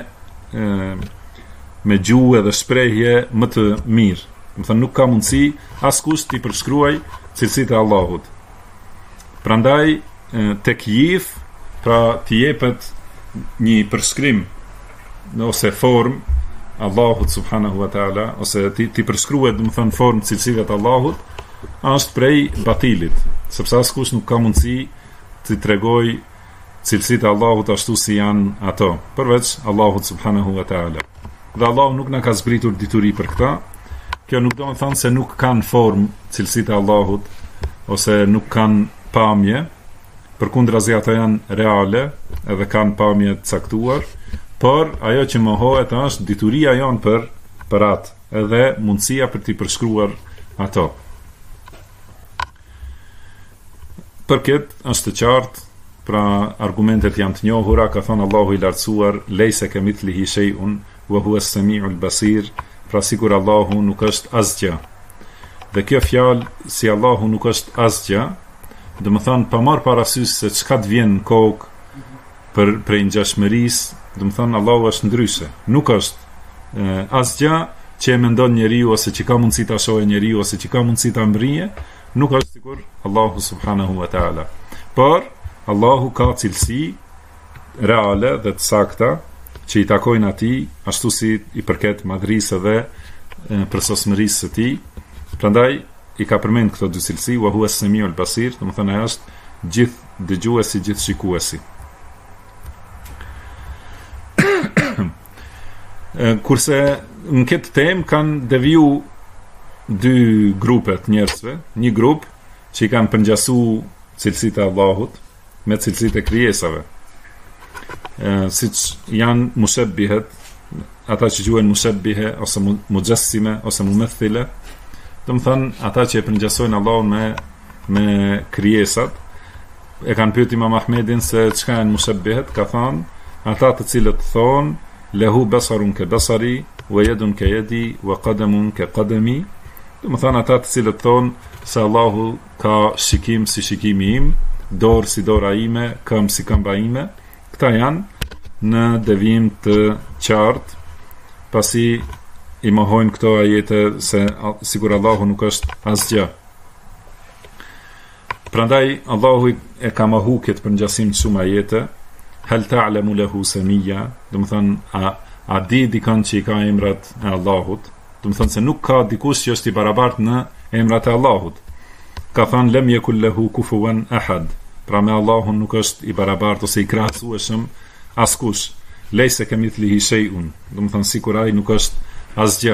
me gjuhë edhe shprehje më të mirë. Do thënë nuk ka mundësi askush t'i përshkruaj cilësitë e Allahut. Prandaj tekyif, pra t'i jepet një përshkrim ose formë Allahut subhanahu wa taala, ose ti përshkruhet, do të thënë, formë cilësive të Allahut, është prej batilit, sepse askush nuk ka mundësi të tregoj cilësitë e Allahut ashtu si janë ato, përveç Allahut subhanahu wa taala. Dhe Allahu nuk na ka zbritur dituri për këtë. Kjo nuk do të thonë se nuk kanë formë cilësitë e Allahut ose nuk kanë pamje, përkundrazi ato janë reale edhe kanë pamje të caktuar, por ajo që mohohet është dituria jonë për atë, edhe mundësia për t'i përshkruar ato. Për këtë është të qartë, pra argumentet janë të njohura, ka thënë Allahu i lartësuar, lejse kemithlihi shay'un wa huwa as-sami'ul basir, pra sikur Allahu nuk është asgjë. Dhe kjo fjalë, si Allahu nuk është asgjë, do të thonë pa marr parasysh se çka të vjen në kokë për ngjashmërisë, do të thonë Allahu është ndryshe. Nuk është asgjë që e mendon njeriu ose që ka mundësi ta shohë njeriu ose që ka mundësi ta mbrije, nuk është sikur Allahu subhanahu wa taala. Por Allahu ka cilësi reale dhe të sakta që i takojnë atij, ashtu si i përket madhrisë dhe përsosmërisë së tij. Prandaj i ka përmend këto dy cilësi, wa huwa as-sami'ul basir, do të thonë ai është gjithë dëgjuesi, gjithë shikuesi. Kurse në këtë temë kanë deviju dy grupet njerëzve, një grup që i kanë përngjasu cilësitë e Allahut me cilësitë e krijesave. siç janë mushabbihet, ata që quhen mushabbihe ose mujassime ose mumathila, do të thonë ata që e përngjasojnë Allahun me krijesat. E kanë pyetur Imam Ahmedin se çka janë mushabbihet, ka thënë ata të cilët thonë lahu basarun ka basari wa yadun ka yadi wa qadamun ka qadami, do të thonë ata të cilët thonë se Allahu ka shikim si shikimi im, dorë si dora ime, këmbë si këmba ime. Këta janë në devijim të qartë, pasi i mohojnë këto ajete se sigur Allahu nuk është asgjë. Prandaj Allahu e ka mohu këtë përngjasim të shumë ajete. Hal ta'lamu lahu samia, do të thonë a di dikon që i ka emrat e Allahut, do të thonë se nuk ka dikush që është i barabartë në emrat e Allahut. Ka thënë lem yekul lahu kufuwan ahad, pra me Allahun nuk është i barabartë ose i krahasueshëm askush. Lejse kemithlihi shay'un, do të thonë sikur ai nuk është asgjë.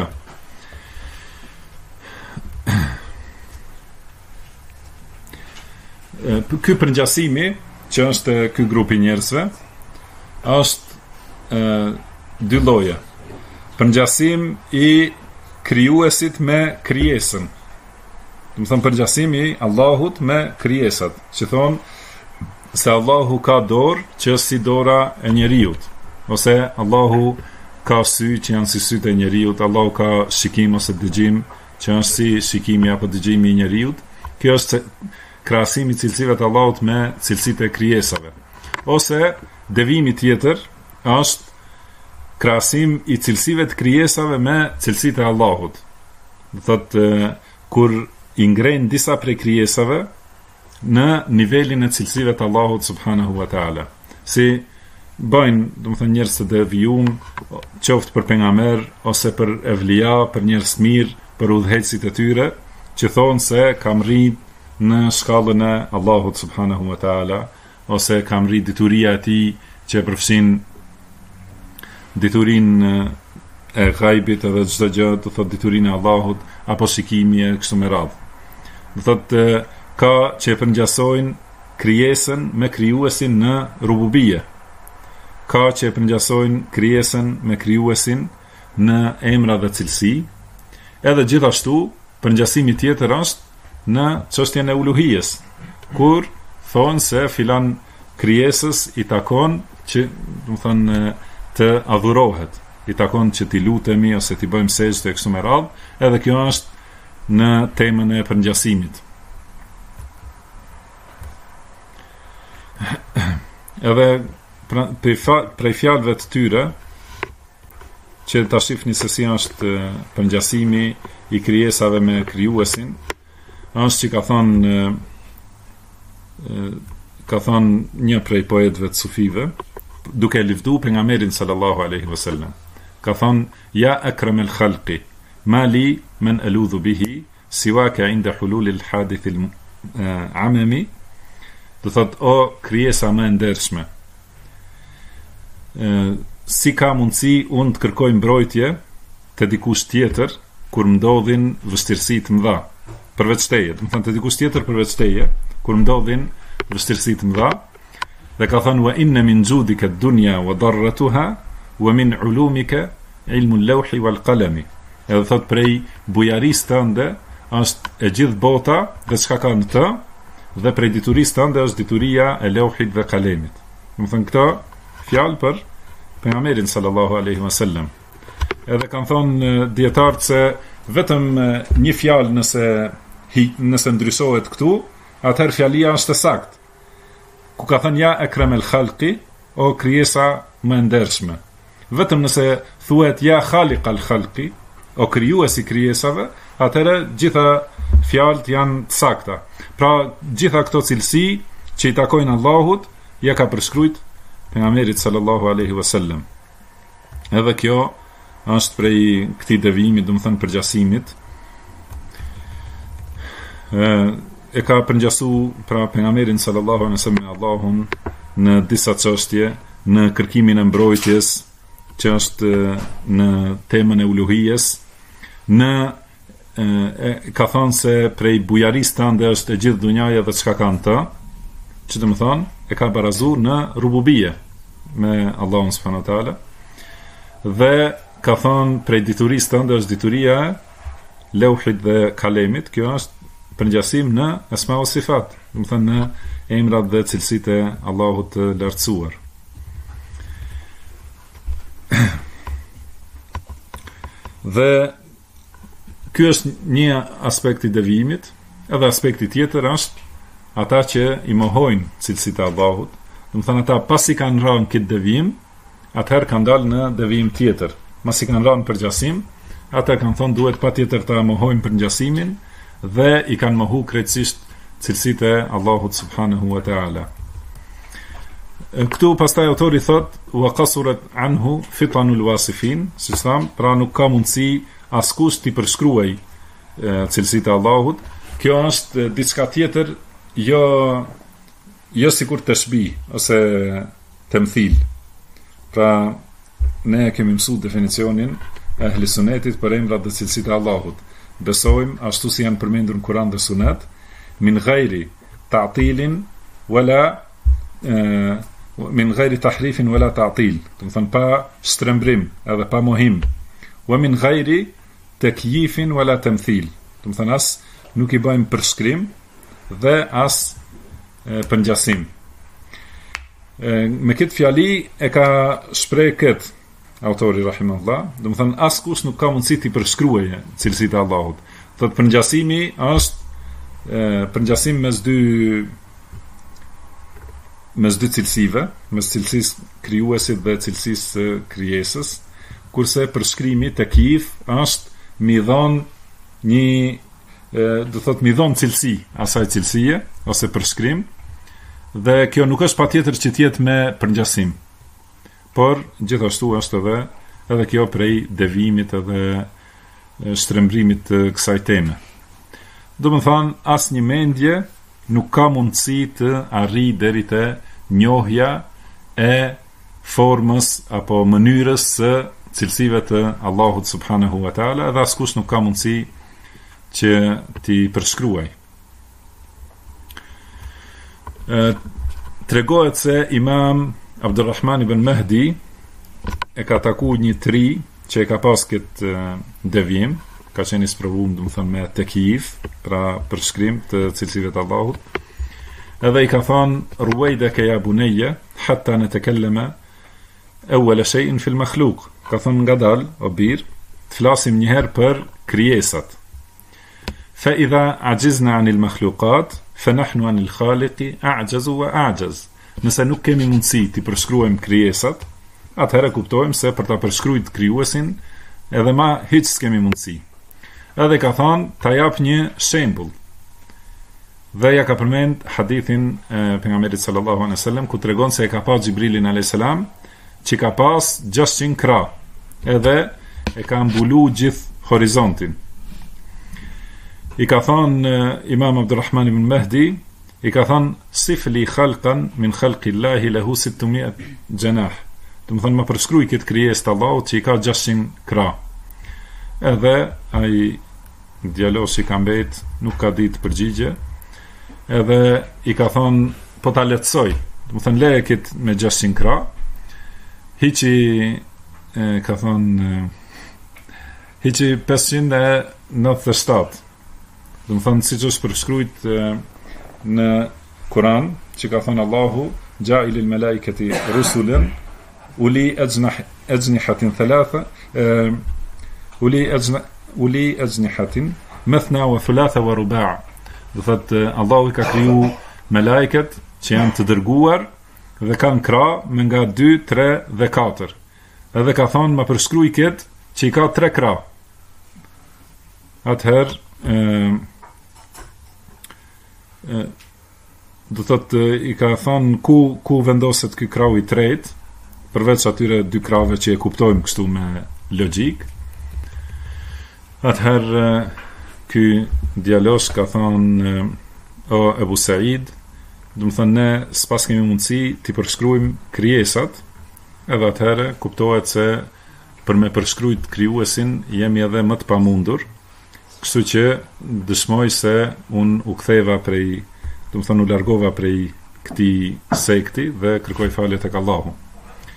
Ky përngjasimi që është ky grup i njerëzve është dy lloje. Përngjasim i krijuesit me krijesën. Do të thonë përngjasimi i Allahut me krijesat, që thonë se Allahu ka dorë që është si dora e njeriut, ose Allahu ka sy që janë si sytë e njeriut, Allahu ka shikim ose dëgjim që është si shikimi apo dëgjimi i njeriut. Kjo është krahasimi i cilësive të Allahut me cilësitë e krijesave. Ose devijimi tjetër është krahasim i cilësive të krijesave me cilësitë e Allahut. Do thotë kur i ngren disa prej krijesave në nivelin e cilësive të Allahut subhanahu wa taala. Si bëjnë, do të thënë, njerëz të devijum, qoftë për pejgamber ose për evlija, për njerëz mirë, për udhëheqësit e tyre, që thonë se kam rrit në shkallën e Allahut subhanahu wa taala, ose kam rrit dituria e tij që e përfshin diturinë e ghaibit edhe çdo gjë, do thotë diturinë e Allahut apo shikimi e kështu me radhë. Do thotë ka që e përngjasojnë krijesën me krijuesin në rububie. Ka që e përngjasojnë krijesën me krijuesin në emra dhe cilësi. Edhe gjithashtu përngjasimi tjetër është në çështjen e uluhijes, kur thonë se filan krijesës i takon që, do të thonë, të adhurohet, i takon që t'i lutemi ose t'i bëjmë sejdë e kështu me radhë, edhe kjo është në temën e përngjasimit. Edhe prej fjalëve të tyre që ta shihni se si është përngjasimi i krijesave me krijuesin, është që ka thonë një prej poetëve të sufive, duke lëvdu pejgamberin sallallahu alaihi wasallam. Ka thonë ja akramel khalqi ma li man aludhu bihi siwaka inda hulul al hadith al amami, do thot o krijesa më e ndershme, si ka mundësi unë të kërkoj mbrojtje të dikush tjetër kur më ndodhin vështirësi të mëdha përveç teje, do të thonë të dikush tjetër përveç teje kur më ndodhin vështirësi të mëdha. Dhe ka thënë wa inna min judika ad-dunya wa darratuha wa min ulumika ilmu al-lawhi wal qalami. Edhe thot prej bujarisë tënde është e gjithë bota dhe çka ka në të, dhe prej diturisë tënde është dituria e lewhit dhe kalemit. Do të thënë këto fjalë për pejgamberin sallallahu alaihi wasallam. Edhe kanë thonë dietarët se vetëm një fjalë nëse ndrysohet këtu, atëherë fjalia është e saktë. Ku ka thënë ja akramel khalqi, o krijesa më e ndershme. Vetëm nëse thuhet ja khaliq al khalqi, o krijuesi krijesave, atëherë gjitha fjalët janë të sakta. Pra gjitha këto cilësi që i takojnë Allahut, ja ka përshkruajt pejgamberit sallallahu alaihi wasallam. Edhe kjo është prej këtij devijimi, do të thënë përgjasimit. E ka përngjasu pra pejgamberin sallallahu alaihi wasallam me Allahun në disa çështje, në kërkimin e mbrojtjes që është në temën e uluhijes, ka thonë se prej bujarisë tënde është e gjithë dunjaja dhe çka kanë të, që do të thonë e ka barazuar në rububie. me Allahun subhanahu wa taala. Dhe ka thonë prej diturisë tënde është dituria e Lauhit dhe Kalemit. Kjo është përngjasim në asma o sifat, do të thënë në emrat dhe cilësitë e Allahut të lartësuar. Dhe ky është një aspekt i devijimit, edhe aspekti tjetër është ata që i mohojnë cilësitë e Allahut. Do të thënë ata pasi kanë rënë këtë devijim, atëherë kanë dalë në devijim tjetër. Masi kanë rënë përngjasim, ata kanë thonë duhet patjetër ta mohojmë përngjasimin dhe i kanë mohu krejtësisht cilësitë e Allahut subhanahu wa taala. Këtu pastaj autori thot wa qasurat anhu fitanul wasifin, si tham, pra nuk ka mundësi askush t'i përshkruaj cilësitë e Allahut. Kjo është diçka tjetër, jo sikur tashbih ose temthil. Pra ne kemi mësuar definicionin e ehli sunetit për emrat dhe cilësitë e Allahut. Besojmë ashtu si janë përmendur në Kur'an dhe Sunet, min ghairi ta'tilin wala min ghairi tahrifin wala ta'til, do të thënë pa shtrembrim edhe pa mohim, wa min ghairi takyifin wala tamthil, do të thënë as nuk i bëjmë përshkrim dhe as përngjasim. Me këtë fjali e ka shpreh këtë autori rahimahullah, do të thënë askush nuk ka mundësi të përshkruajë cilësitë e Allahut. Thotë përngjasimi është përngjasim mes dy cilësive, mes cilësisë krijuesit dhe cilësisë krijesës, kurse përshkrimi takyif është mi dhon një do thotë mi dhon cilësi asaj cilësie ose përshkrim, dhe kjo nuk është patjetër që të jetë me përngjasim. Por gjithashtu është edhe kjo prej devijimit edhe shtrembrimit të kësaj teme. Do të thonë asnjë mendje nuk ka mundësi të arrijë deri te njohja e formës apo mënyrës së cilësive të Allahut subhanahu wa taala, dhe askush nuk ka mundësi që t'i përshkruaj. Tregohet se Imam Abdulrahman ibn Mahdi e ka taku një tri që e ka pas këtë devijim, ka qenë i sprovuar, do të thënë me takyif, pra përshkrim të cilësive të Allahut. Edhe i ka thënë ruwaydaka ya bunayya hatta natakallama awwal shay'in fil makhluq. Ka thënë ngadal o bir, të flasim një herë për krijesat. Fa idha ajizna 'anil makhluqat fa nahnu 'anil khaliqi a'jazu wa a'jaz. Nëse nuk kemi mundësi të përshkruajmë krijesat, atëherë kuptojmë se për ta përshkruajtur krijuesin edhe ma hiç s'kemi mundësi. Edhe ka thonë ta jap një shembull. Dhe ja ka përmend hadithin e pejgamberit sallallahu alaihi wasallam ku tregon se e ka pas Xhibrilin alayhis salam që ka pas 600 krah, edhe e ka mbulu gjithë horizontin. I ka thonë Imam Abdulrahman ibn Mahdi, i ka thonë sifli khalqan min khalqillahi lahu 600 janah. Do të thonë më përshkruaj këtë krijesë të Allahut që i ka 600 krah. Edhe ai djaloshi ka mbet, nuk ka ditë përgjigje, edhe i ka thonë po ta lehtësoj, do të thonë leje këtë me 600 krah, hiqi ka thonë hiqi 597, do të thonë siç është përshkruajt në Kur'an, që ka thonë Allahu ja'ilil malaikati rusulan uli ajnihatin thalatha uli ajnihatin mathna wa thulatha wa ruba'. Do thotë Allahu ka kriju melajket që janë të dërguar dhe kanë krah me nga 2, 3 dhe 4. Edhe ka thonë më përshkruaj këtë që i ka 3 krah. Atëherë do thotë i ka thonë ku vendoset ky krau i tretë, përveç atyre 2 krave që e kuptojmë kështu me logjik. Atëherë ky djalosh ka thonë o Ebu Said, do të thonë ne s'pas kemi mundësi t'i përshkruajmë krijesat, edhe atëherë kuptohet se për me përshkruajt krijuesin jemi edhe më të pamundur, kështu që dëshmoj se unë u ktheva prej, do të thonë u largova prej këtij sekti dhe kërkoj falje tek Allahu.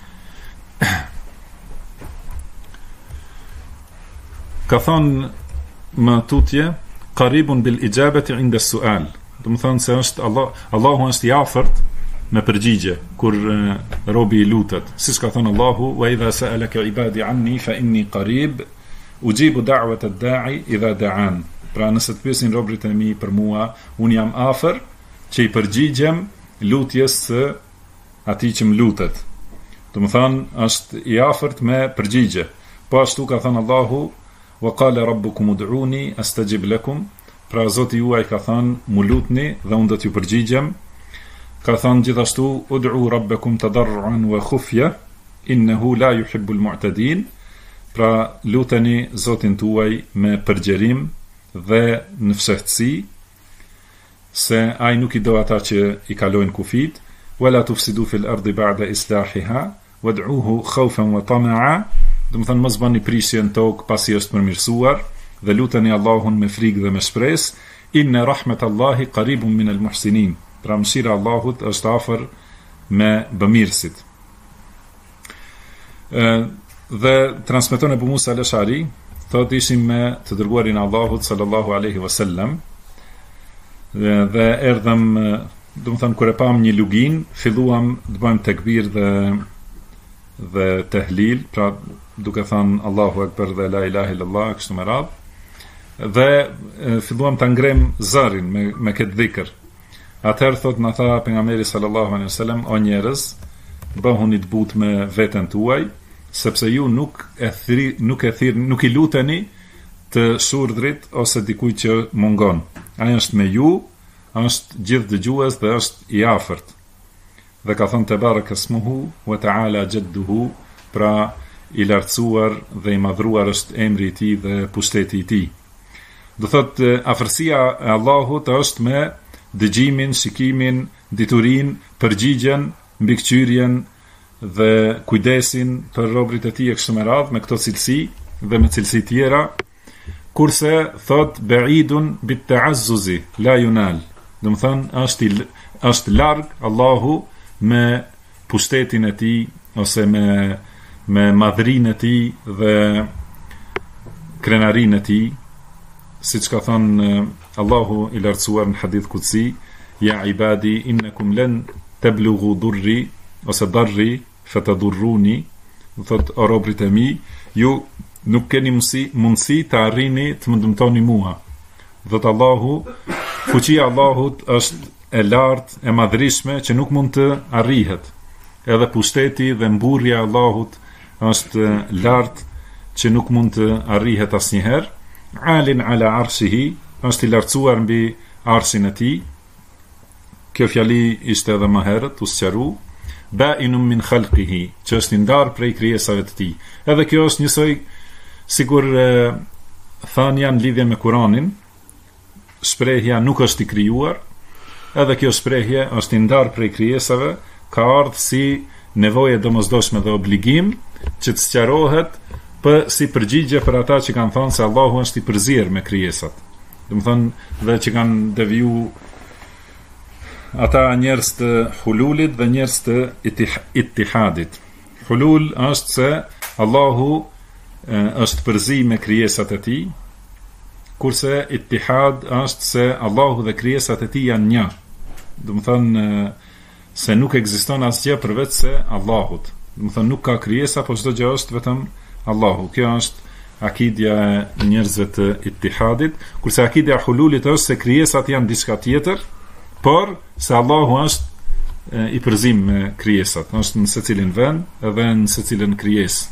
ka thonë më tutje qaribun bil ijabati inda sual, do të thonë se është Allahu është i afërt me përgjigje kur robi i lutet, siç ka thënë Allahu wa idha sa'alaka ibadi anni fa inni qarib ujibu da'wata ad-da'i idha da'an. Pra nëse të pyesin robërit e mi për mua, unë jam afër që i përgjigjem lutjes së atij që më lutet. Do të thonë është i afërt me përgjigje. Po ashtu ka thënë Allahu wa qala rabbukum ud'uni astajib lakum. Pra Zoti juaj ka thënë mu lutni dhe unë do t'ju përgjigjem. Ka thënë gjithashtu ud'u rabbakum tadarruan wa khufya innahu la yuhibbul mu'tadin. Pra luteni Zotin tuaj me përgjerim dhe në fshehtësi, se ai nuk i do ata që i kalojnë kufit. Wala tufsidu fil ardi ba'da islahiha wad'uhu khawfan wa tama'a. Do të thënë mos bani prishje në tokë pasi është përmirësuar, dhe luteni Allahun me frikë dhe me shpresë. Inna rahmatallahi qaribun min al-muhsinin. Pra mëshira e Allahut është afër me bëmirësit. Dhe transmeton Ebu Musa al-Ash'ari, thotë ishim me të dërguarin e Allahut sallallahu alaihi wasallam, dhe erdhëm, do të thënë kur e pam një lugin, filluam të bëjmë tekbir dhe tehlil, pra duke thënë Allahu Akbar dhe la ilaha illallah, kështu me radhë, dhe filluam ta ngrem zërin me këtë dhikr. Atëherë thot na tha pejgamberi sallallahu alaihi wasallam, o njerëz, bëhuni të butë me veten tuaj, sepse ju nuk i luteni të shurdhrit ose dikujt që mungon. Ai është me ju, është gjithë dëgjues dhe është i afërt. Dhe ka thënë tebaraka ismuhu wa ta'ala jadduhu, pra i lartësuar dhe i madhruar është emri i tij dhe pushteti i tij. Do thotë afërsia e Allahut është me dëgjimin, shikimin, diturinë, përgjigjen, mbikëqyrjen dhe kujdesin për robërit e tij e kështu me radhë, me këto cilësi dhe me cilësi tjera, kurse thot ba'idun bit ta'azzuzi la yunal. Do të thënë është larg Allahu me pushtetin e tij ose me madhrinë e tij dhe krenarinë e tij, siç ka thënë Allahu i lartësuar në hadith qudsi, ja ibadi innakum lan tablughu durri ose darri fatadurruni. Do thot o robërit e mi, ju nuk keni mundësi të arrini të më dëmtoni mua. Dhe Allahu, fuqia Allahut është e lartë, e madhrishme, që nuk mund të arrihet. Edhe pushteti dhe mburrja Allahut është lartë, që nuk mund të arrihet asnjëherë. Alin ala arshihi, është i lartësuar mbi arshin e tij. Kjo fjali ishte edhe më herët, u sqaru. Ba'inun min khalqihi, që është i ndarë prej krijesave të tij. Edhe kjo është njësoj sigur than janë lidhje me Kur'anin. Shprehja nuk është i krijuar, edhe kjo shprehje është i ndarë prej krijesave, ka ardhur si nevojë domosdoshme dhe obligim që të sqarohet si përgjigje për ata që kanë thënë se Allahu është i përzier me krijesat. Do të thonë dhe që kanë deviju ata njerëz të hululit dhe njerëz të ittihadit. Hulul është se Allahu është përzi me krijesat e tij, kurse ittihad është se Allahu dhe krijesat e tij janë një. Do të thonë se nuk ekziston asgjë përveç se Allahut. Do të thonë nuk ka krijesa, por çdo gjë është vetëm Allahu. Kjo është akidja e njerëzve të ittihadit, kurse akidja e hululit është se krijesat janë diçka tjetër, por se Allahu është i përzim me krijesat, është në secilin vend edhe në secilin krijesë.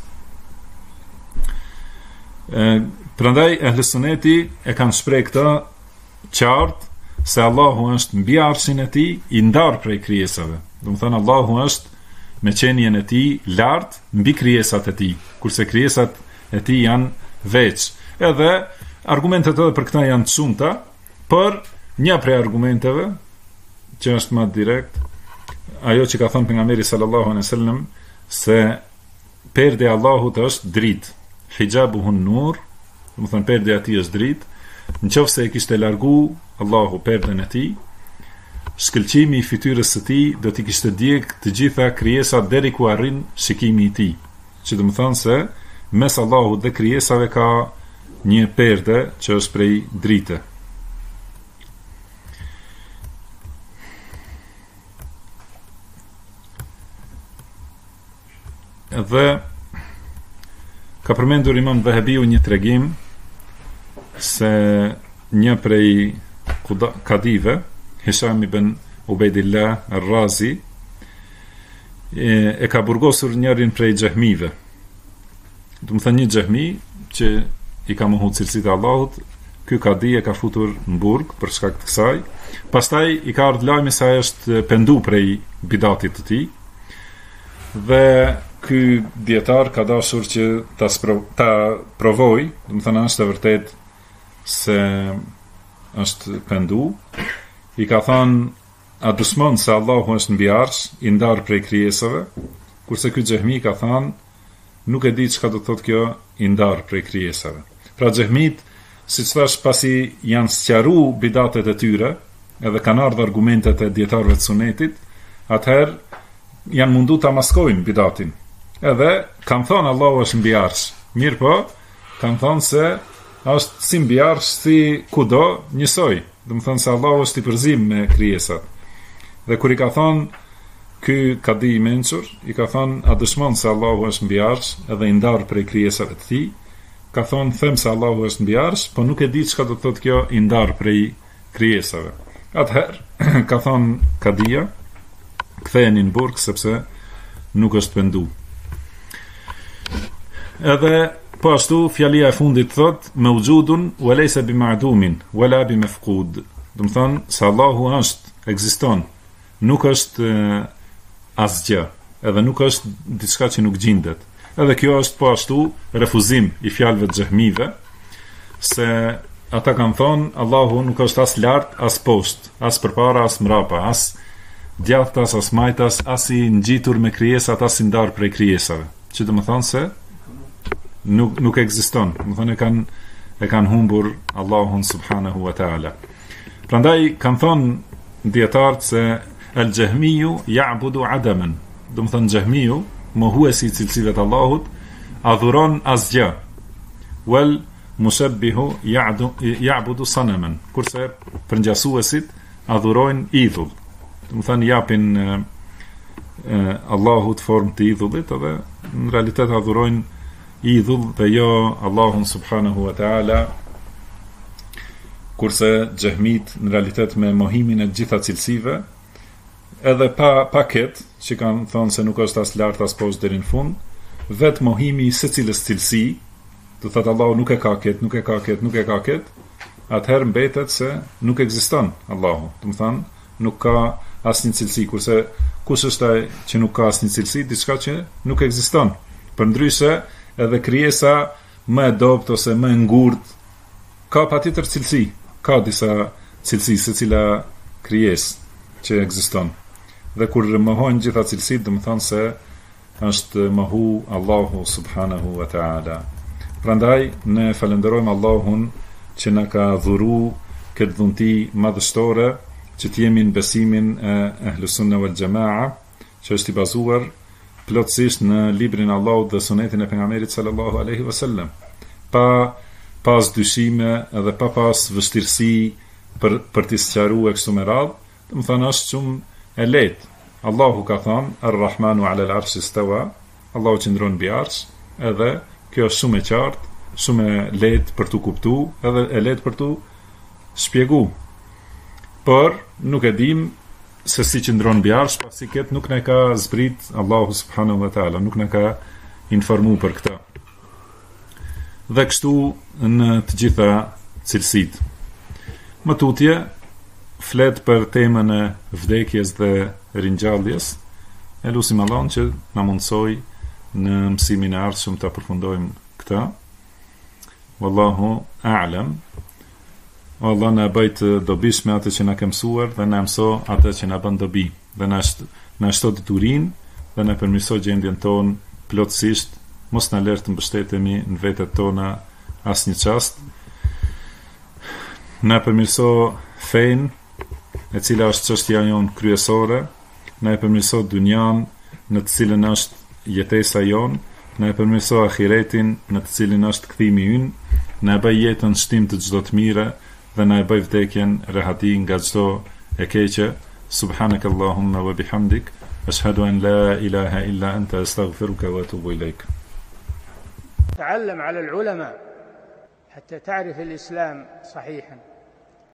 Prandaj ehli suneti e kanë shprehë këtë qartë se Allahu është mbi arshin e tij, i ndarë prej krijesave. Do të thënë Allahu është me qenien e tij lart mbi krijesat e tij, kurse krijesat e tij janë veç. Edhe argumentet edhe për këtë janë të shumta, por një prej argumenteve që është më direkt, ajo që ka thënë pejgamberi sallallahu alaihi wasallam se perde e Allahut është dritë, hijabuhu nur, do të thënë perde e tij është dritë. Nëse e kishte largu Allahu perden e tij, shkëlqimi i fytyrës së tij do t'i kishte djeg të gjitha krijesat deri ku arrin shikimi i tij. Që do të thonë se mes Allahut dhe krijesave ka një perde që është prej drite. Dhe ka përmendur Imam Dhahabiu një tregim se një prej kadive, Hisham ibn Ubaidillah Ar-Razi, e ka burgosur njërin prej xehmive. Do të thënë një xehmi që i ka mohu cilësitë e Allahut, ky kadi e ka futur në burg për shkak të kësaj. Pastaj i ka ardhur lajmi se ai është pendu prej bidatit të tij. Dhe ky dietar ka dashur që ta provoj, do të thënë është e vërtet se është pendu. I ka thënë, a dëshmon se Allahu është mbi arsh, i ndarë prej krijesave? Kurse ky xehmi ka thënë, nuk e di çka do të thotë kjo i ndarë prej krijesave. Pra xehmit, siç thash, pasi janë sqaruar bidatet e tyre, edhe kanë ardhur argumentet e dietarëve të sunetit, atëherë janë mundu ta maskojnë bidatin. Edhe kanë thonë Allahu është mbi arsh. Mirë po, kanë thonë se është si mbi arsh, si kudo, njësoj. Do të thonë se Allahu është i përzim me krijesat. Dhe kur i ka thonë ky kadi i mençur, i ka thonë, a dëshmon se Allahu është mbi arsh edhe i ndarë prej krijesave të tij? Ka thonë, them se Allahu është mbi arsh, po nuk e di çka do të thotë kjo i ndarë prej krijesave. Atëherë ka thonë kadia, ktheheni në burg sepse nuk është pendu. Edhe po ashtu fjalia e fundit thot mawjudun wa laysa bima'dumin wala bimafqud. Do të thonë se Allahu është, ekziston, nuk është asgjë, edhe nuk është diçka që nuk gjendet. Edhe kjo është po ashtu refuzim i fjalëve të xehmive, se ata kanë thonë Allahu nuk është as lart, as poshtë, as përpara, as mrapa, as djathtas, as majtas, as i ngjitur me krijesat, as i ndarë prej krijesave. Që do të thonë se nuk ekziston. Do të thonë e kanë humbur Allahun subhanahu wa taala. Prandaj kanë thonë dietarët se el-Jahmiyu ya'budu adaman. Do të thonë Jahmiu, mohuesi i cilësive të Allahut, adhuron asgjë. Wal mushabbihu ya'budu sanaman. Kurse përngjasuesit adhurojnë idhull. Do të thonë japin Allahut formë të idhullit, edhe në realitet adhurojnë idhull dhe jo Allahun subhanahu wa ta'ala. Kurse xehmit në realitet me mohimin e gjitha cilësive, edhe pa ketë, që kanë thonë se nuk është as lart as poshtë deri në fund, vetë mohimi i secilës cilësi, do thotë Allahu nuk e ka ketë, nuk e ka ketë, nuk e ka ketë, atëherë mbetet se nuk ekziston Allahu. Do të thonë nuk ka asnjë cilësi, kurse kush është ai që nuk ka asnjë cilësi, diçka që nuk ekziston. Përndryshe, edhe krijesa më e dobët ose më e ngurtë ka patjetër cilësi, ka disa cilësi secila krijesë që ekziston. Dhe kur mohojnë gjitha cilësitë, do të thonë se është mohu Allahu subhanahu wa ta'ala. Prandaj ne falenderojmë Allahun që na ka dhuru këtë dhunti madhështore, që të jemi në besimin e Ahlus Sunna wal Jamaa, që është i bazuar plotësisht në librin e Allahut dhe sunetin e pejgamberit sallallahu alaihi wasallam, pa pas dyshime edhe pa pas vështirësi për të sqaruar kështu me radhë. Do të thonë është shumë e lehtë. Allahu ka thënë Ar-Rahmanu 'ala al-'arshi istawa, Allahu qëndron mbi arsh, edhe kjo është shumë e qartë, shumë e lehtë për tu kuptuar, edhe e lehtë për tu shpjeguar. Por nuk e dim se si qëndron mbi arsh, pasi këtë nuk na ka zbrit Allahu subhanahu wa taala, nuk na ka informuar për këtë. Dhe kështu në të gjitha cilësitë. Më tutje flet për temën e vdekjes dhe ringjalljes. E lutim Allahun që na mundsoj në mësimin e ardhshëm ta përfundojmë këtë. Wallahu a'lam. Allah na bëjt dobish me atë që na ka mësuar dhe na mëso atë që na bën dobi. Dhe na shto diturinë dhe na përmirëso gjendjen tonë plotësisht. Mos na lër të mbështetemi në vetet tona asnjë çast. Na përmirëso fen, e cila është çështja jonë kryesore, na e përmirëso dunjan në të cilën është jetesa jonë, na e përmirëso ahiretin në të cilin është kthimi ynë, na e bëj jetën shtim të çdo të mire dhe na e bëj vdekjen rehati nga çdo e keqe. Subhanakallahumma wa bihamdik, ashhadu an la ilaha illa anta, astaghfiruka wa atubu ilaik. تعلم على العلماء حتى تعرف الإسلام صحيحا.